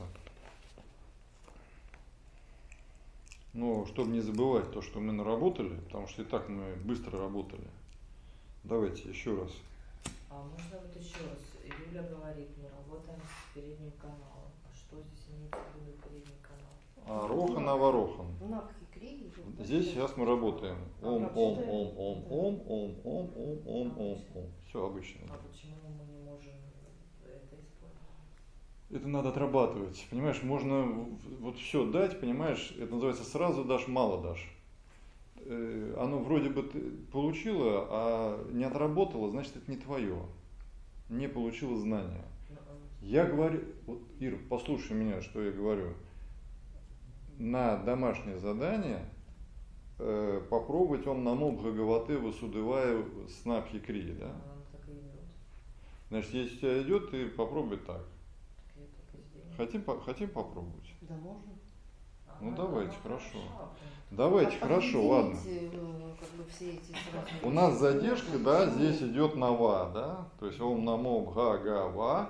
Но чтобы не забывать то, что мы наработали, потому что и так мы быстро работали. Давайте еще раз. А можно вот еще раз? Юля говорит, мы работаем с передним каналом. А что здесь имеется в виду передний канал? Арохан, аварохан. Напхи крии. Здесь сейчас мы работаем. Ом, ом, ом, ом, ом, ом, ом, ом, ом, ом, ом. Все обычно. А почему мы не можем это использовать? Это надо отрабатывать. Понимаешь, можно вот все дать, понимаешь, это называется сразу дашь, мало дашь. Э, оно вроде бы ты получила, а не отработала, значит это не твое. Не получила знания. Я говорю, вот, Ир, послушай меня, что я говорю. На домашнее задание э, попробовать он намо Бхагавате Васудевая Снабхи Крии, да? Она так и идет. Значит, если у тебя идет, ты попробуй так. Так я так и сделаю. Хотим, по- хотим попробовать? Да можно. А, Ну она- давайте, она хорошо. хороша, Давайте, А- хорошо, ладно. объедините, э, как бы все эти сразу У нас вещи. задержка, Можно, да, почему? здесь идет нава, да, то есть ом намо бхагава.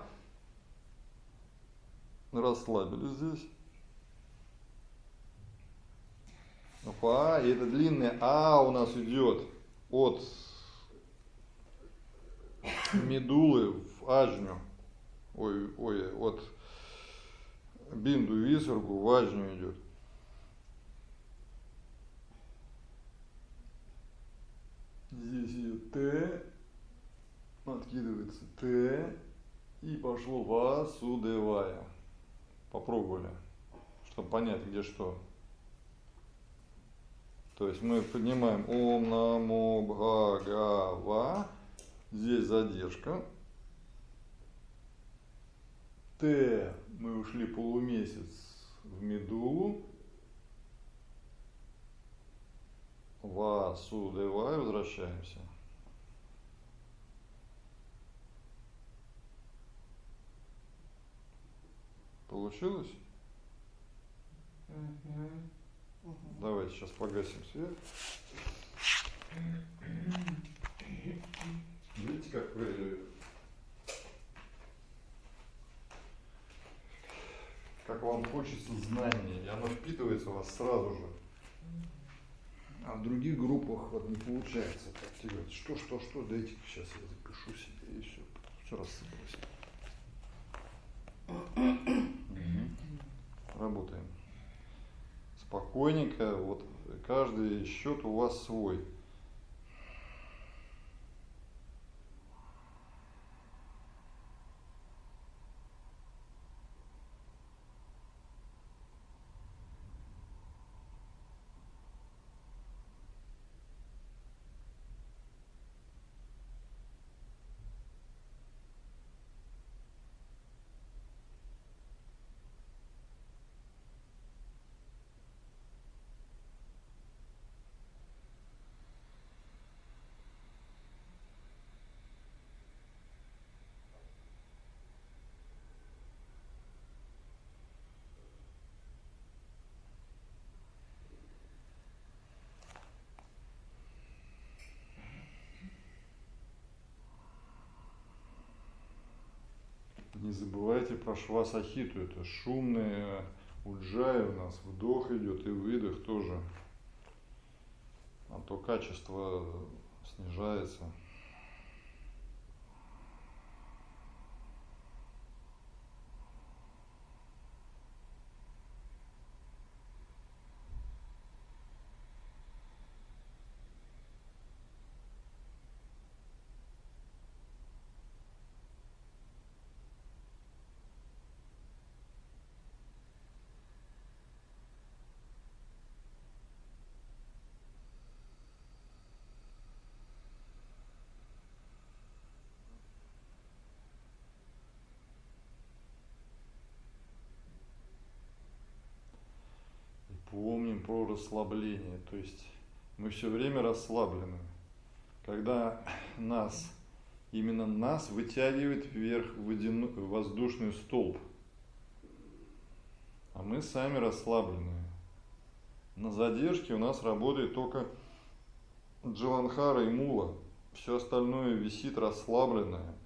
Расслабились здесь. Опа, и это длинное А у нас идет от медулы в аджню. Ой, ой, от бинду висаргу в аджню идет. Здесь идет Т, откидывается Т, и пошло Васудевая. Попробовали, чтобы понять, где что. То есть мы поднимаем Ом Намо Бхагава, здесь задержка. Т, мы ушли полумесяц в медулу. Васудевая, возвращаемся. Получилось? Мгм. Мгм. Давайте сейчас погасим свет. Видите, как вы, как вам хочется знаний, и оно впитывается у вас сразу же. А в других группах вот не получается так делать. Что, что, что, дайте сейчас я запишу себе и все. Все рассыпалось. Мгм. Работаем. Спокойненько, вот каждый счет у вас свой. Не забывайте про швасахиту, это шумные уджаи у нас, вдох идет и выдох тоже, а то качество снижается. про расслабление. То есть мы все время расслаблены. Когда нас, именно нас вытягивает вверх водяной, воздушный столб, а мы сами расслаблены. На задержке у нас работает только Джаландхара и Мула. Все остальное висит расслабленное.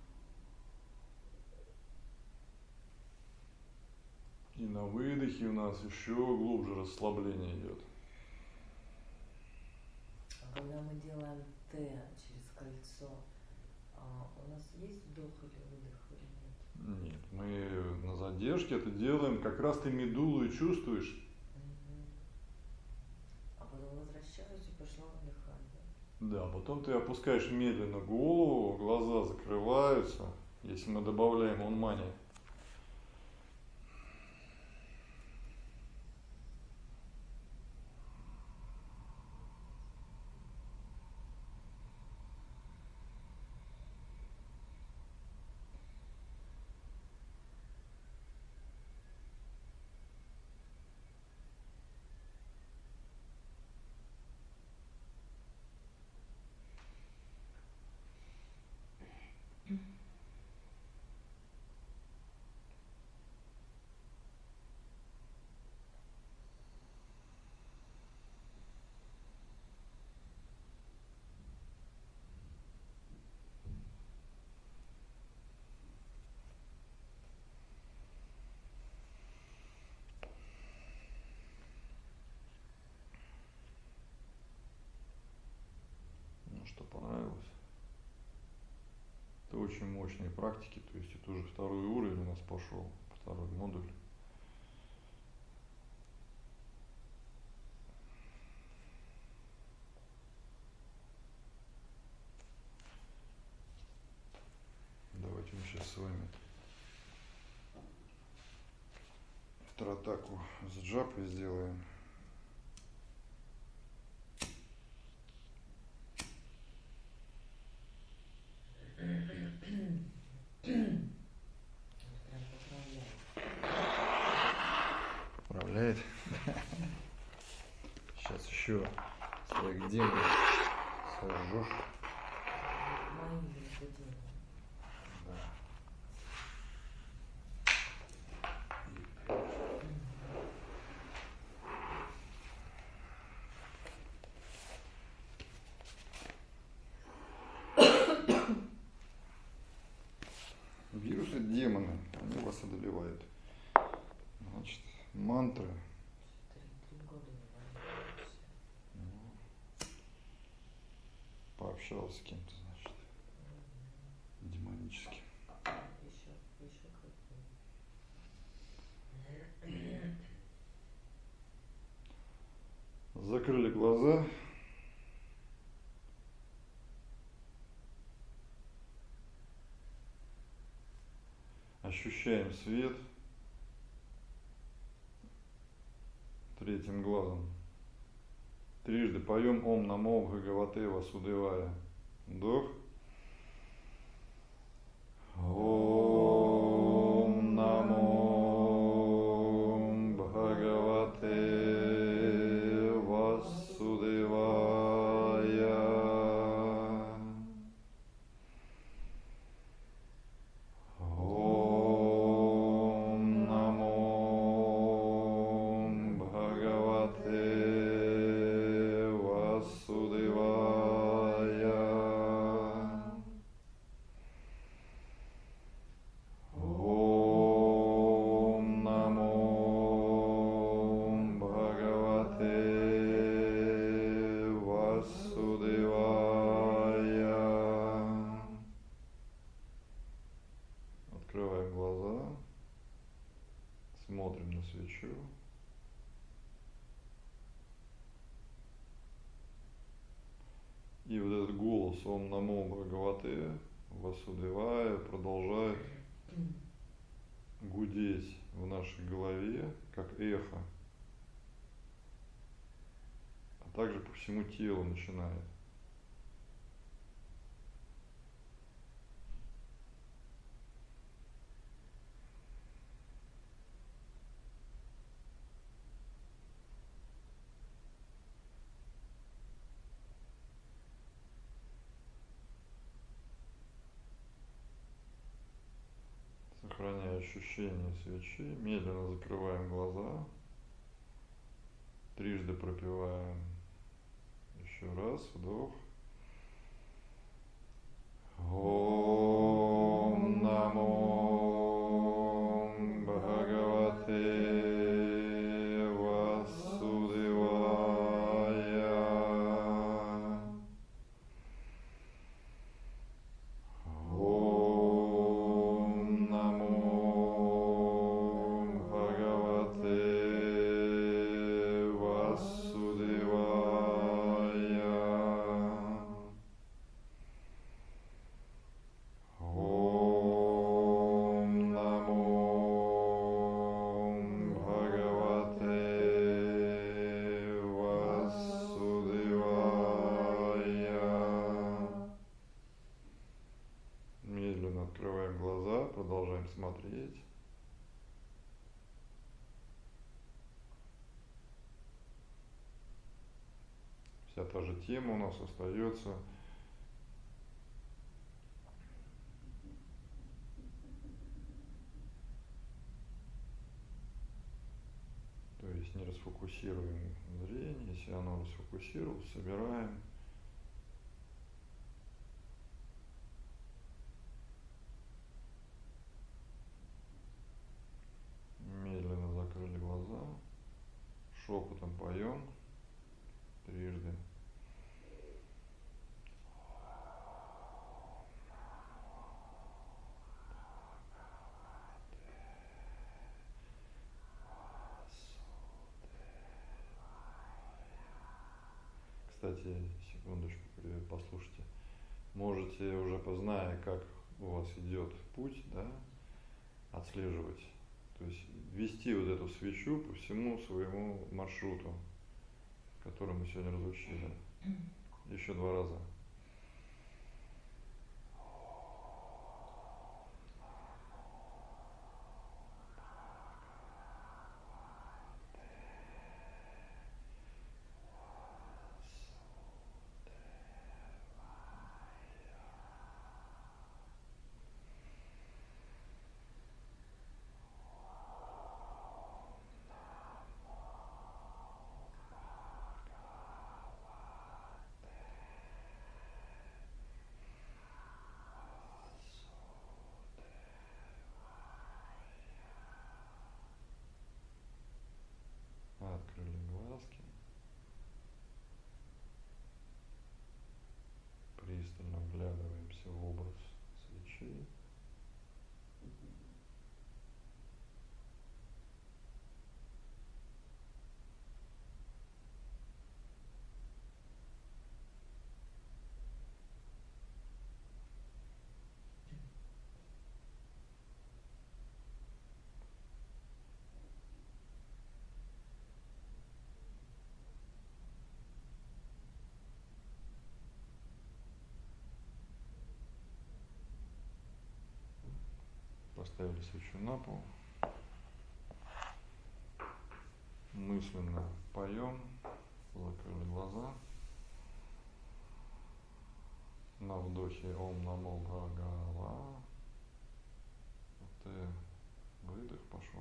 И на выдохе у нас еще глубже расслабление идет. А когда мы делаем Т через кольцо, а у нас есть вдох или выдох или нет? Нет, мы на задержке это делаем, как раз ты медулу и чувствуешь. Угу. А потом возвращаюсь и пошла выдыхать, да? Да, потом ты опускаешь медленно голову, глаза закрываются, если мы добавляем он-мани. Что понравилось. Это очень мощные практики, то есть это уже второй уровень у нас пошел, второй модуль. Давайте мы сейчас с вами тратаку с джапой сделаем. Управляет. Сейчас еще своих демонов сожжу. Моим господином. Да. Вирусы, демоны, они вас одолевают. Значит, мантры. Три года не болелся. Пообщался с кем-то, значит, демонически. Еще, еще крупнее. Закрыли глаза. Ощущаем свет третьим глазом. Трижды поем Ом Намо Бхагавате Васудевая. Вдох. Ом Намо Бхагавате Васудевая. Открываем глаза, смотрим на свечу. И вот этот голос Ом Намо Бхагавате Васудевая продолжает гудеть в нашей голове, как эхо, а также по всему телу начинает. сохраняя ощущение свечи, медленно закрываем глаза, трижды пропеваем. Еще раз, вдох. Ом намо Бхагавате Васудевая. Ом намо Бхагавате Васудевая. Ом намо Бхагавате Васудевая. Медленно открываем глаза, продолжаем смотреть. Вся та же тема у нас остается. То есть не расфокусируем зрение, если оно расфокусировалось, собираем. Медленно закрыли глаза, шепотом поем трижды. Кстати, секундочку, привет, послушайте. Можете уже, позная, как у вас идет путь, да, отслеживать. То есть вести вот эту свечу по всему своему маршруту, который мы сегодня разучили. Еще два раза. Открыли глазки. Пристально вглядываемся в образ свечи. Поставили свечу на пол. Мысленно поем, закрыли глаза. На вдохе Ом намо Бхагава. Выдох пошел.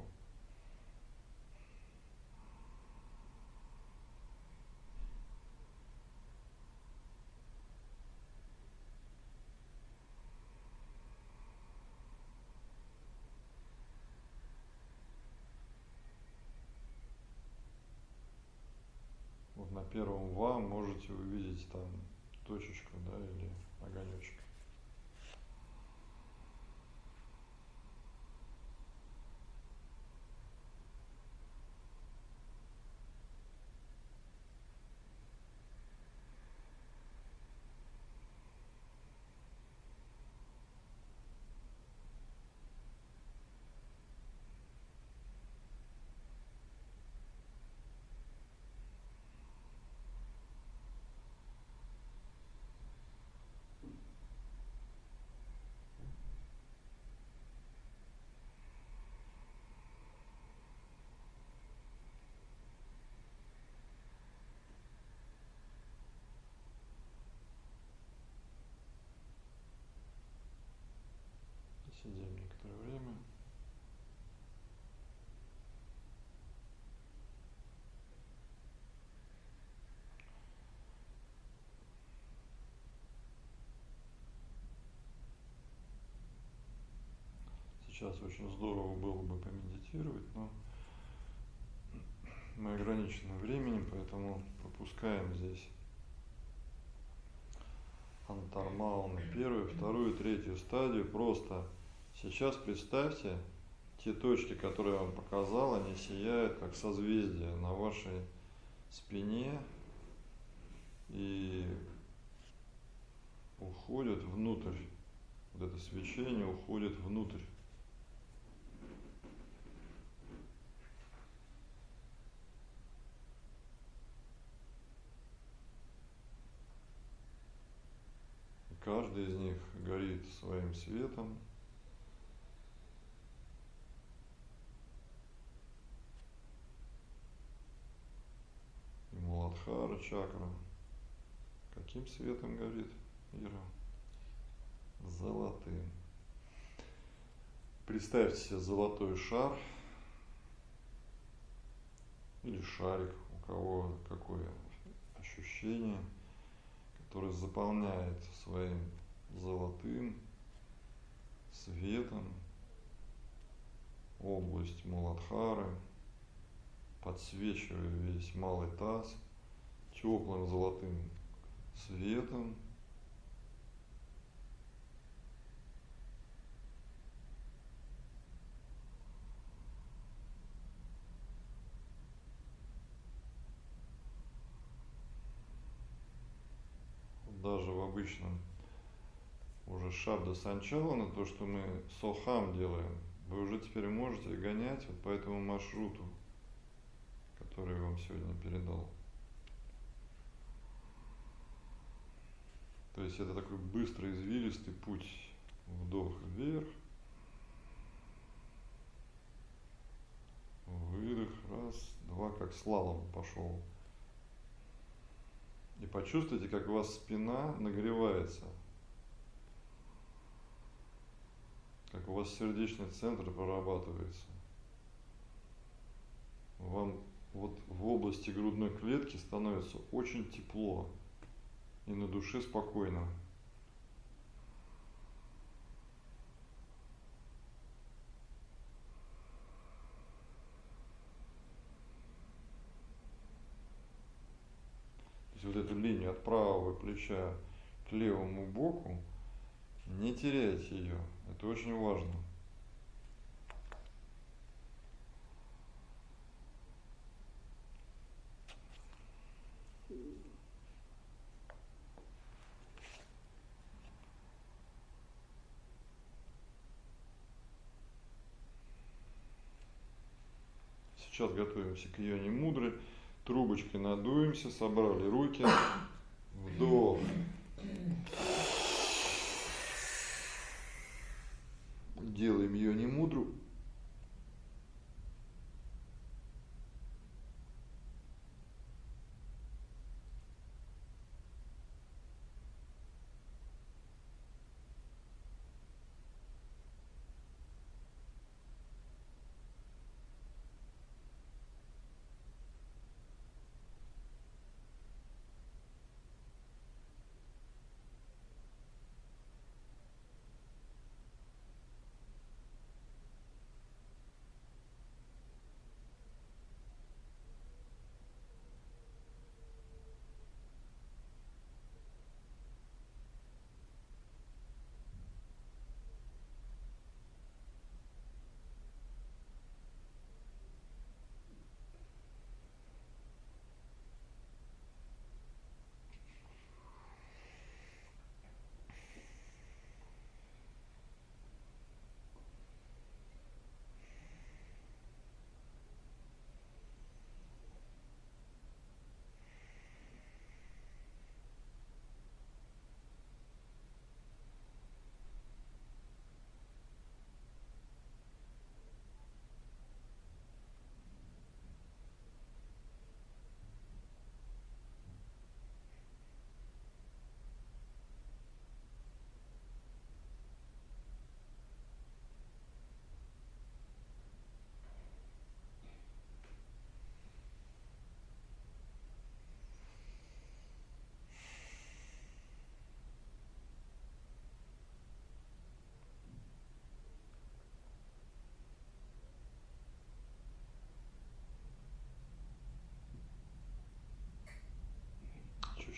Вот на первом ва можете увидеть там точечку, да, или огонечек. сейчас очень здорово было бы помедитировать, но мы ограничены временем, поэтому пропускаем здесь антармауны, первую, вторую, третью стадию. Просто сейчас представьте, те точки, которые я вам показал, они сияют как созвездия на вашей спине и уходят внутрь. Вот это свечение уходит внутрь. И каждый из них горит своим светом. И Муладхара чакра. Каким светом горит, Ира? Золотым. Представьте себе золотой шар или шарик, у кого какое ощущение, который заполняет своим золотым светом область Муладхары, подсвечивая весь малый таз теплым золотым светом. Даже в обычном уже шабда санчалана, то, что мы сохам делаем, вы уже теперь можете гонять вот по этому маршруту, который я вам сегодня передал. То есть это такой быстрый, извилистый путь. Вдох вверх, выдох, раз, два, как слалом пошел. И почувствуйте, как у вас спина нагревается, как у вас сердечный центр прорабатывается. Вам вот в области грудной клетки становится очень тепло и на душе спокойно. То есть вот эту линию от правого плеча к левому боку, не теряйте ее. Это очень важно. Сейчас готовимся к йони мудре. Трубочкой надуемся, собрали руки. Вдох. Делаем йони мудру.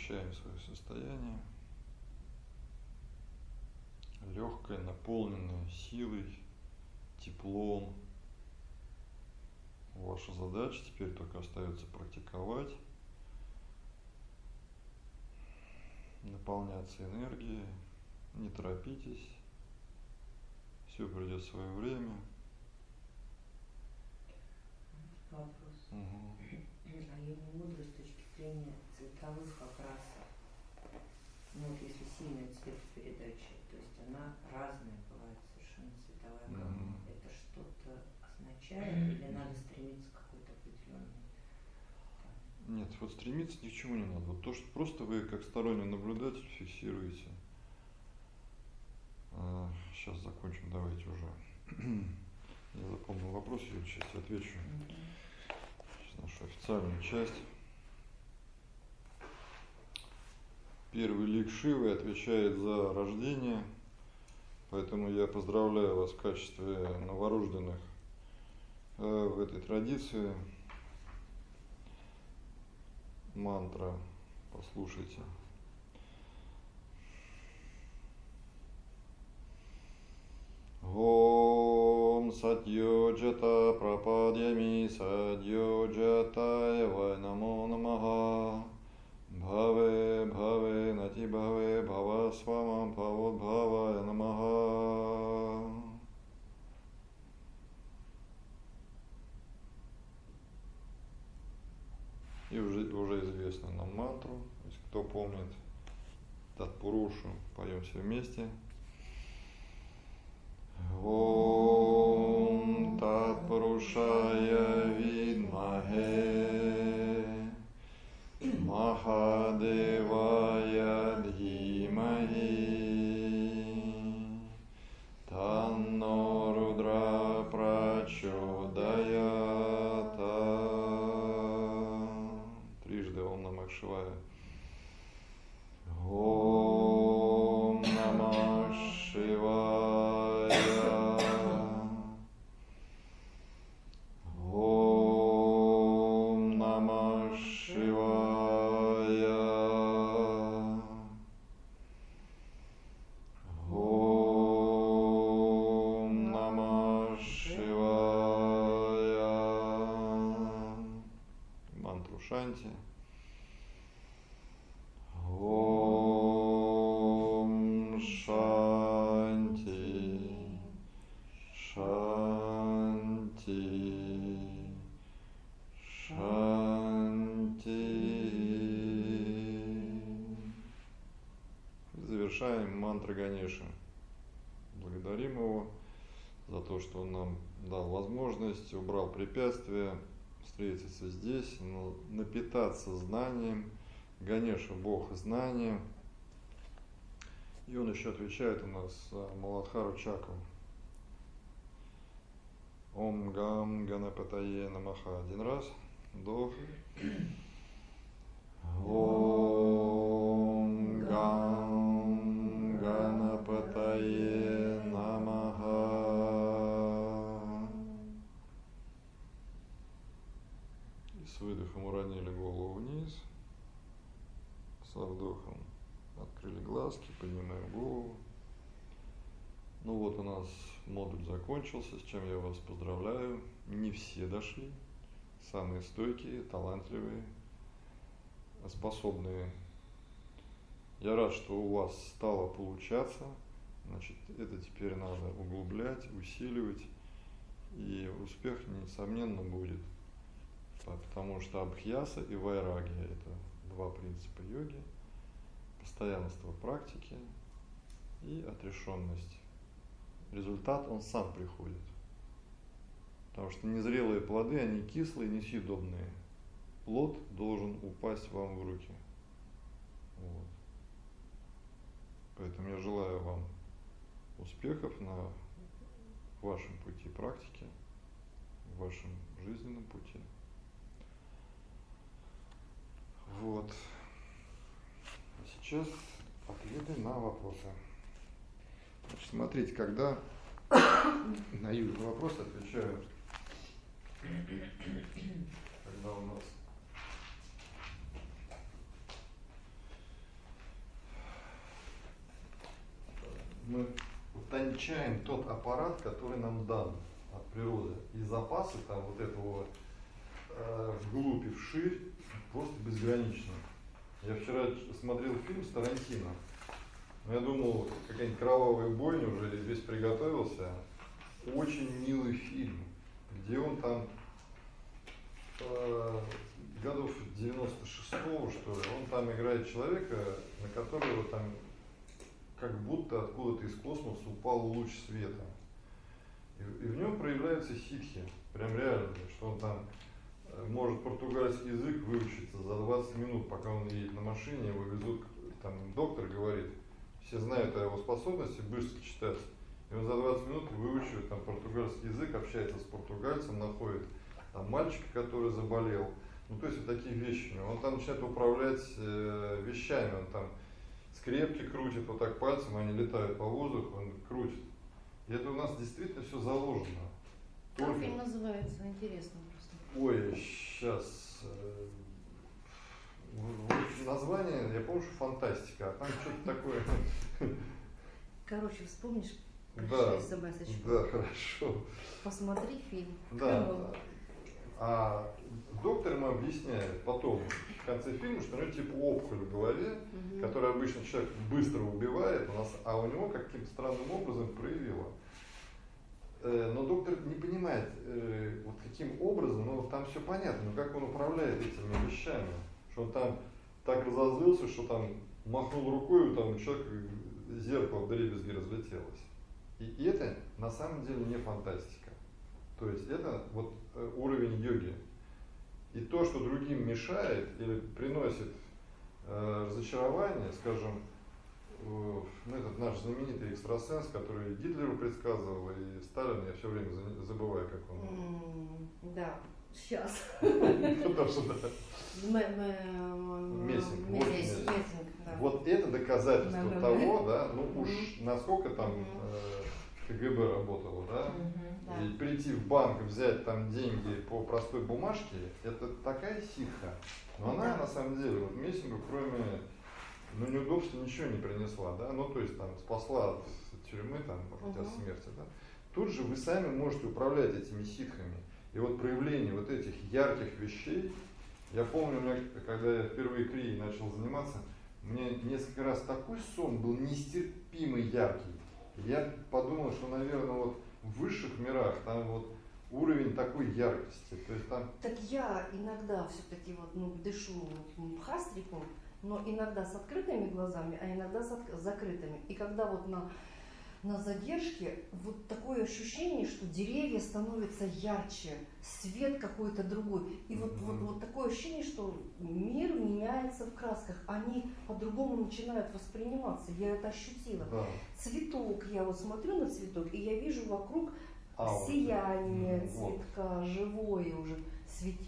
ощущаем свое состояние. Легкое, наполненное силой, теплом. Ваша задача теперь только остается практиковать, наполняться энергией. Не торопитесь, все придет в свое время. Вопрос. Угу. А йога мудра с точки зрения цветовых окрасов, ну вот если сильная цветопередача, то есть она разная бывает совершенно цветовая гамма. Угу. Это что-то означает или надо стремиться к какой-то определенной? Нет, вот стремиться ни к чему не надо. Вот то, что просто вы как сторонний наблюдатель фиксируете. А, сейчас закончим, давайте уже. Я запомнил вопрос, я сейчас отвечу. Сейчас нашу официальную часть. Первый лик Шивы отвечает за рождение, поэтому я поздравляю вас в качестве новорожденных э, в этой традиции. Мантра, послушайте. Ом сатьоджата прападьями садьоджатая намо намаха бхаве бхаве нати бхаве бхава свамам бхаводбхавая намаха. И уже, уже известна нам мантру, то есть кто помнит Татпурушу, поем все вместе. Ом Татпурушая видмахе Махадевая дхимахи Танно Рудра Прачодаята. Трижды Ом Намах Шивая. Ом Намах Шивая. Ом Намах Шивая. Ом Намах Шивая. Мантру Шанти. Ом Шанти, Шанти, Шанти. Завершаем мантрой Ганеши. Благодарим его за то, что он нам дал возможность, убрал препятствия, встретиться здесь, напитаться знанием. Ганеша – Бог знания. И он еще отвечает у нас Маладхару чакру. Ом Гам Ганапатае Намаха. Один раз. Вдох. Ом Гам Ганапатае Намаха. И с выдохом уронили голову вниз. Со вдохом открыли глазки, поднимаем голову. Ну вот у нас модуль закончился, с чем я вас поздравляю. Не все дошли. Самые стойкие, талантливые, способные. Я рад, что у вас стало получаться. Значит, это теперь надо углублять, усиливать. И успех, несомненно, будет. Потому что абхьяса и вайрагья – это два принципа йоги: постоянство практики и отрешенность. Результат, он сам приходит. Потому что незрелые плоды, они кислые, несъедобные. Плод должен упасть вам в руки. Вот. Поэтому я желаю вам успехов на вашем пути практики, в вашем жизненном пути. Вот. А сейчас ответы на вопросы. Значит, смотрите, когда на Юлин вопрос отвечаю, когда у нас мы утончаем тот аппарат, который нам дан от природы. И запасы там вот этого э, вглубь и вширь просто безграничны. Я вчера смотрел фильм с Тарантино. Я думал, какая-нибудь кровавая бойня, уже весь приготовился. Очень милый фильм, где он там э, годов девяносто шестого, что ли, он там играет человека, на которого там как будто откуда-то из космоса упал луч света. И, и в нем проявляются ситхи, прям реально, что он там может португальский язык выучиться за двадцать минут, пока он едет на машине, его везут, там доктор говорит, все знают о его способности быстро читать, и он за двадцать минут выучивает там португальский язык, общается с португальцем, находит там мальчика, который заболел, ну то есть вот такие вещи. Он там начинает управлять э, вещами, он там скрепки крутит вот так пальцем, они летают по воздуху, он крутит. И это у нас действительно все заложено. Как Только... фильм называется? Интересно просто. Ой, сейчас. Э, название, я помню, что фантастика, а там что-то такое. Короче, вспомнишь? Да, собачку. да, хорошо. Посмотри фильм. Да, да. А доктор ему объясняет потом, в конце фильма, что у него типа опухоль в голове, угу. которая обычно человек быстро убивает, у нас, а у него каким-то странным образом проявила. Э, но доктор не понимает, э, вот каким образом, ну там все понятно, но как он управляет этими вещами, что он там так разозлился, что там махнул рукой, и там у человека зеркало вдребезги разлетелось. И, и это на самом деле не фантастика. То есть это вот уровень йоги. И то, что другим мешает или приносит э, разочарование, скажем, э, ну, этот наш знаменитый экстрасенс, который Гитлеру предсказывал, и Сталин, я все время забываю, как он. Mm, да, сейчас. Потому что да. Мессинг. Вот это доказательство того, да, ну уж насколько там КГБ работало, да, mm-hmm, да, и прийти в банк, взять там деньги по простой бумажке, это такая ситха. Но она, на самом деле, вот Мессингу, кроме ну, неудобства, ничего не принесла, да, ну, то есть там спасла от тюрьмы, там, может быть, от смерти, да. Тут же вы сами можете управлять этими ситхами. И вот проявление вот этих ярких вещей, я помню, у меня, когда я впервые крией начал заниматься, мне несколько раз такой сон был нестерпимый яркий. Я подумал, что, наверное, вот в высших мирах там вот уровень такой яркости. То есть там... Так я иногда все-таки вот, ну, дышу хастриком, но иногда с открытыми глазами, а иногда с от... закрытыми. И когда вот на, на задержке вот такое ощущение, что деревья становятся ярче, свет какой-то другой. И вот, mm-hmm. вот, вот такое ощущение, что мир меняется в красках. Они по-другому начинают восприниматься. Я это ощутила. Да. Цветок, я вот смотрю на цветок, и я вижу вокруг а, сияние вот. Цветка, живое уже светит.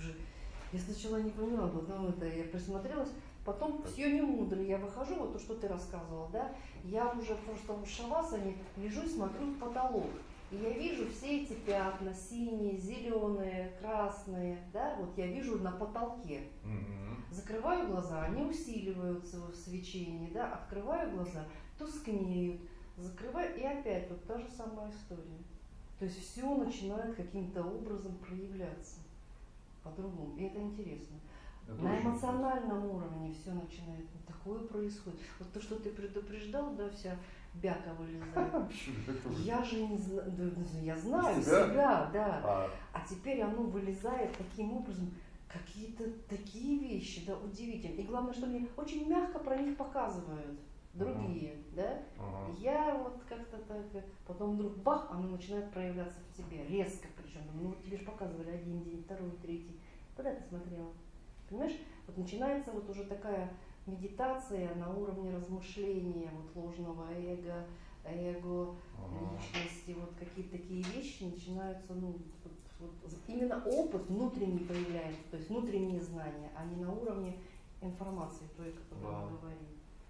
Я сначала не поняла, потом это я присмотрелась. Потом все не мудро, я выхожу, вот то, что ты рассказывал, да, я уже просто в шавасане лежу и смотрю в потолок. И я вижу все эти пятна, синие, зеленые, красные, да, вот я вижу на потолке. Mm-hmm. Закрываю глаза, они усиливаются в свечении, да, открываю глаза, тускнеют, закрываю, и опять вот та же самая история. То есть все начинает каким-то образом проявляться по-другому, и это интересно. Это на эмоциональном уровне все начинает, такое происходит. Вот то, что ты предупреждал, да, вся бяка вылезает. Я же не знаю, я знаю себя, себя да. А. а теперь оно вылезает таким образом, какие-то такие вещи, да, удивительные. И главное, что мне очень мягко про них показывают другие, uh-huh. да. Uh-huh. Я вот как-то так, потом вдруг бах, оно начинает проявляться в тебе, резко причем. Ну вот тебе же показывали один день, второй, третий. Куда ты смотрела? Понимаешь, вот начинается вот уже такая медитация на уровне размышления, вот ложного эго, эго, ага. личности, вот какие-то такие вещи начинаются, ну, вот, вот, именно опыт внутренний появляется, то есть внутренние знания, а не на уровне информации той, которую да. мы говорим.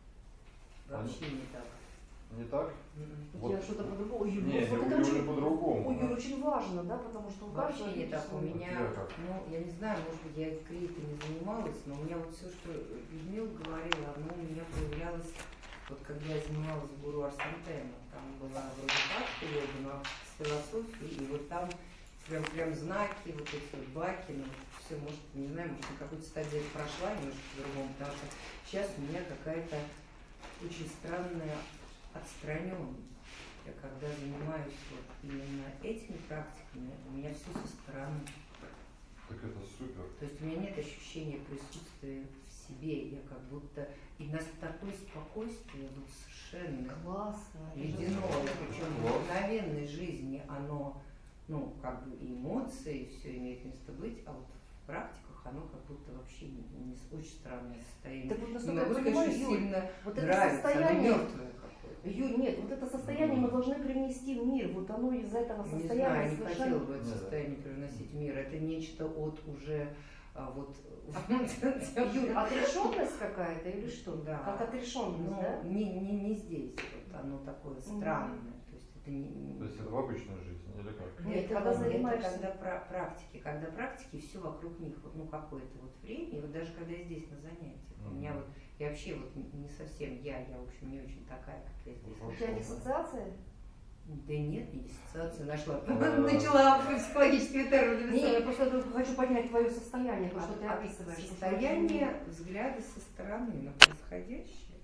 Вообще не так. Не так? Mm-hmm. Вот. Я что-то по-другому. Ой, Нет, вот у это очень, по-другому. Ой, да? очень важно, да, потому что у вообще каждого не так. У меня, я ну, я не знаю, может быть, я крией-то не занималась, но у меня вот все, что Людмила говорила, оно у меня проявлялось Вот когда я занималась в Гуру Арсантема, там была вроде как йога, но с философией, и вот там прям, прям знаки, вот эти вот баки, ну, все, может, не знаю, может, на какой-то стадии прошла немножко по-другому, потому что сейчас у меня какая-то очень странная отстраненность. Я когда занимаюсь вот именно этими практиками, у меня все со стороны. Так это супер. То есть у меня нет ощущения присутствия в себе. Я как будто и на такое спокойствие вот совершенно Классно. ледяное, причем в обыкновенной жизни оно, ну, как бы и эмоции, все имеет место быть, а вот в практиках оно как будто вообще не, не очень странное состояние. Так вот, Не насколько могу я сказать, понимаю, что Юль, сильно вот это нравится, оно состояние, мертвое какое-то. Юль, нет, вот это состояние мы должны привнести в мир, вот оно из этого Не состояния знаю, не совершенно... хотела бы это Нет. состояние привносить в мир. Это нечто от уже а, вот... Юль, отрешенность какая-то или что? Да. Как отрешенность, Ну, да? не, не, не здесь, вот оно такое странное. То есть это не, не- То есть это в обычной жизни или как? Нет, это, когда это занимаешься- когда пра- практики, когда практики, все вокруг них, вот, ну какое-то вот время, и вот даже когда я здесь на занятиях, у меня Мгм. вот, я вообще вот не не совсем я, я в общем не очень такая, как я здесь. У тебя диссоциация? Да нет, не диссоциация нашла, А. начала психологические термины. Не, я просто хочу поднять твое состояние, то, что ты А- а описываешь. Состояние взгляда со стороны на происходящее.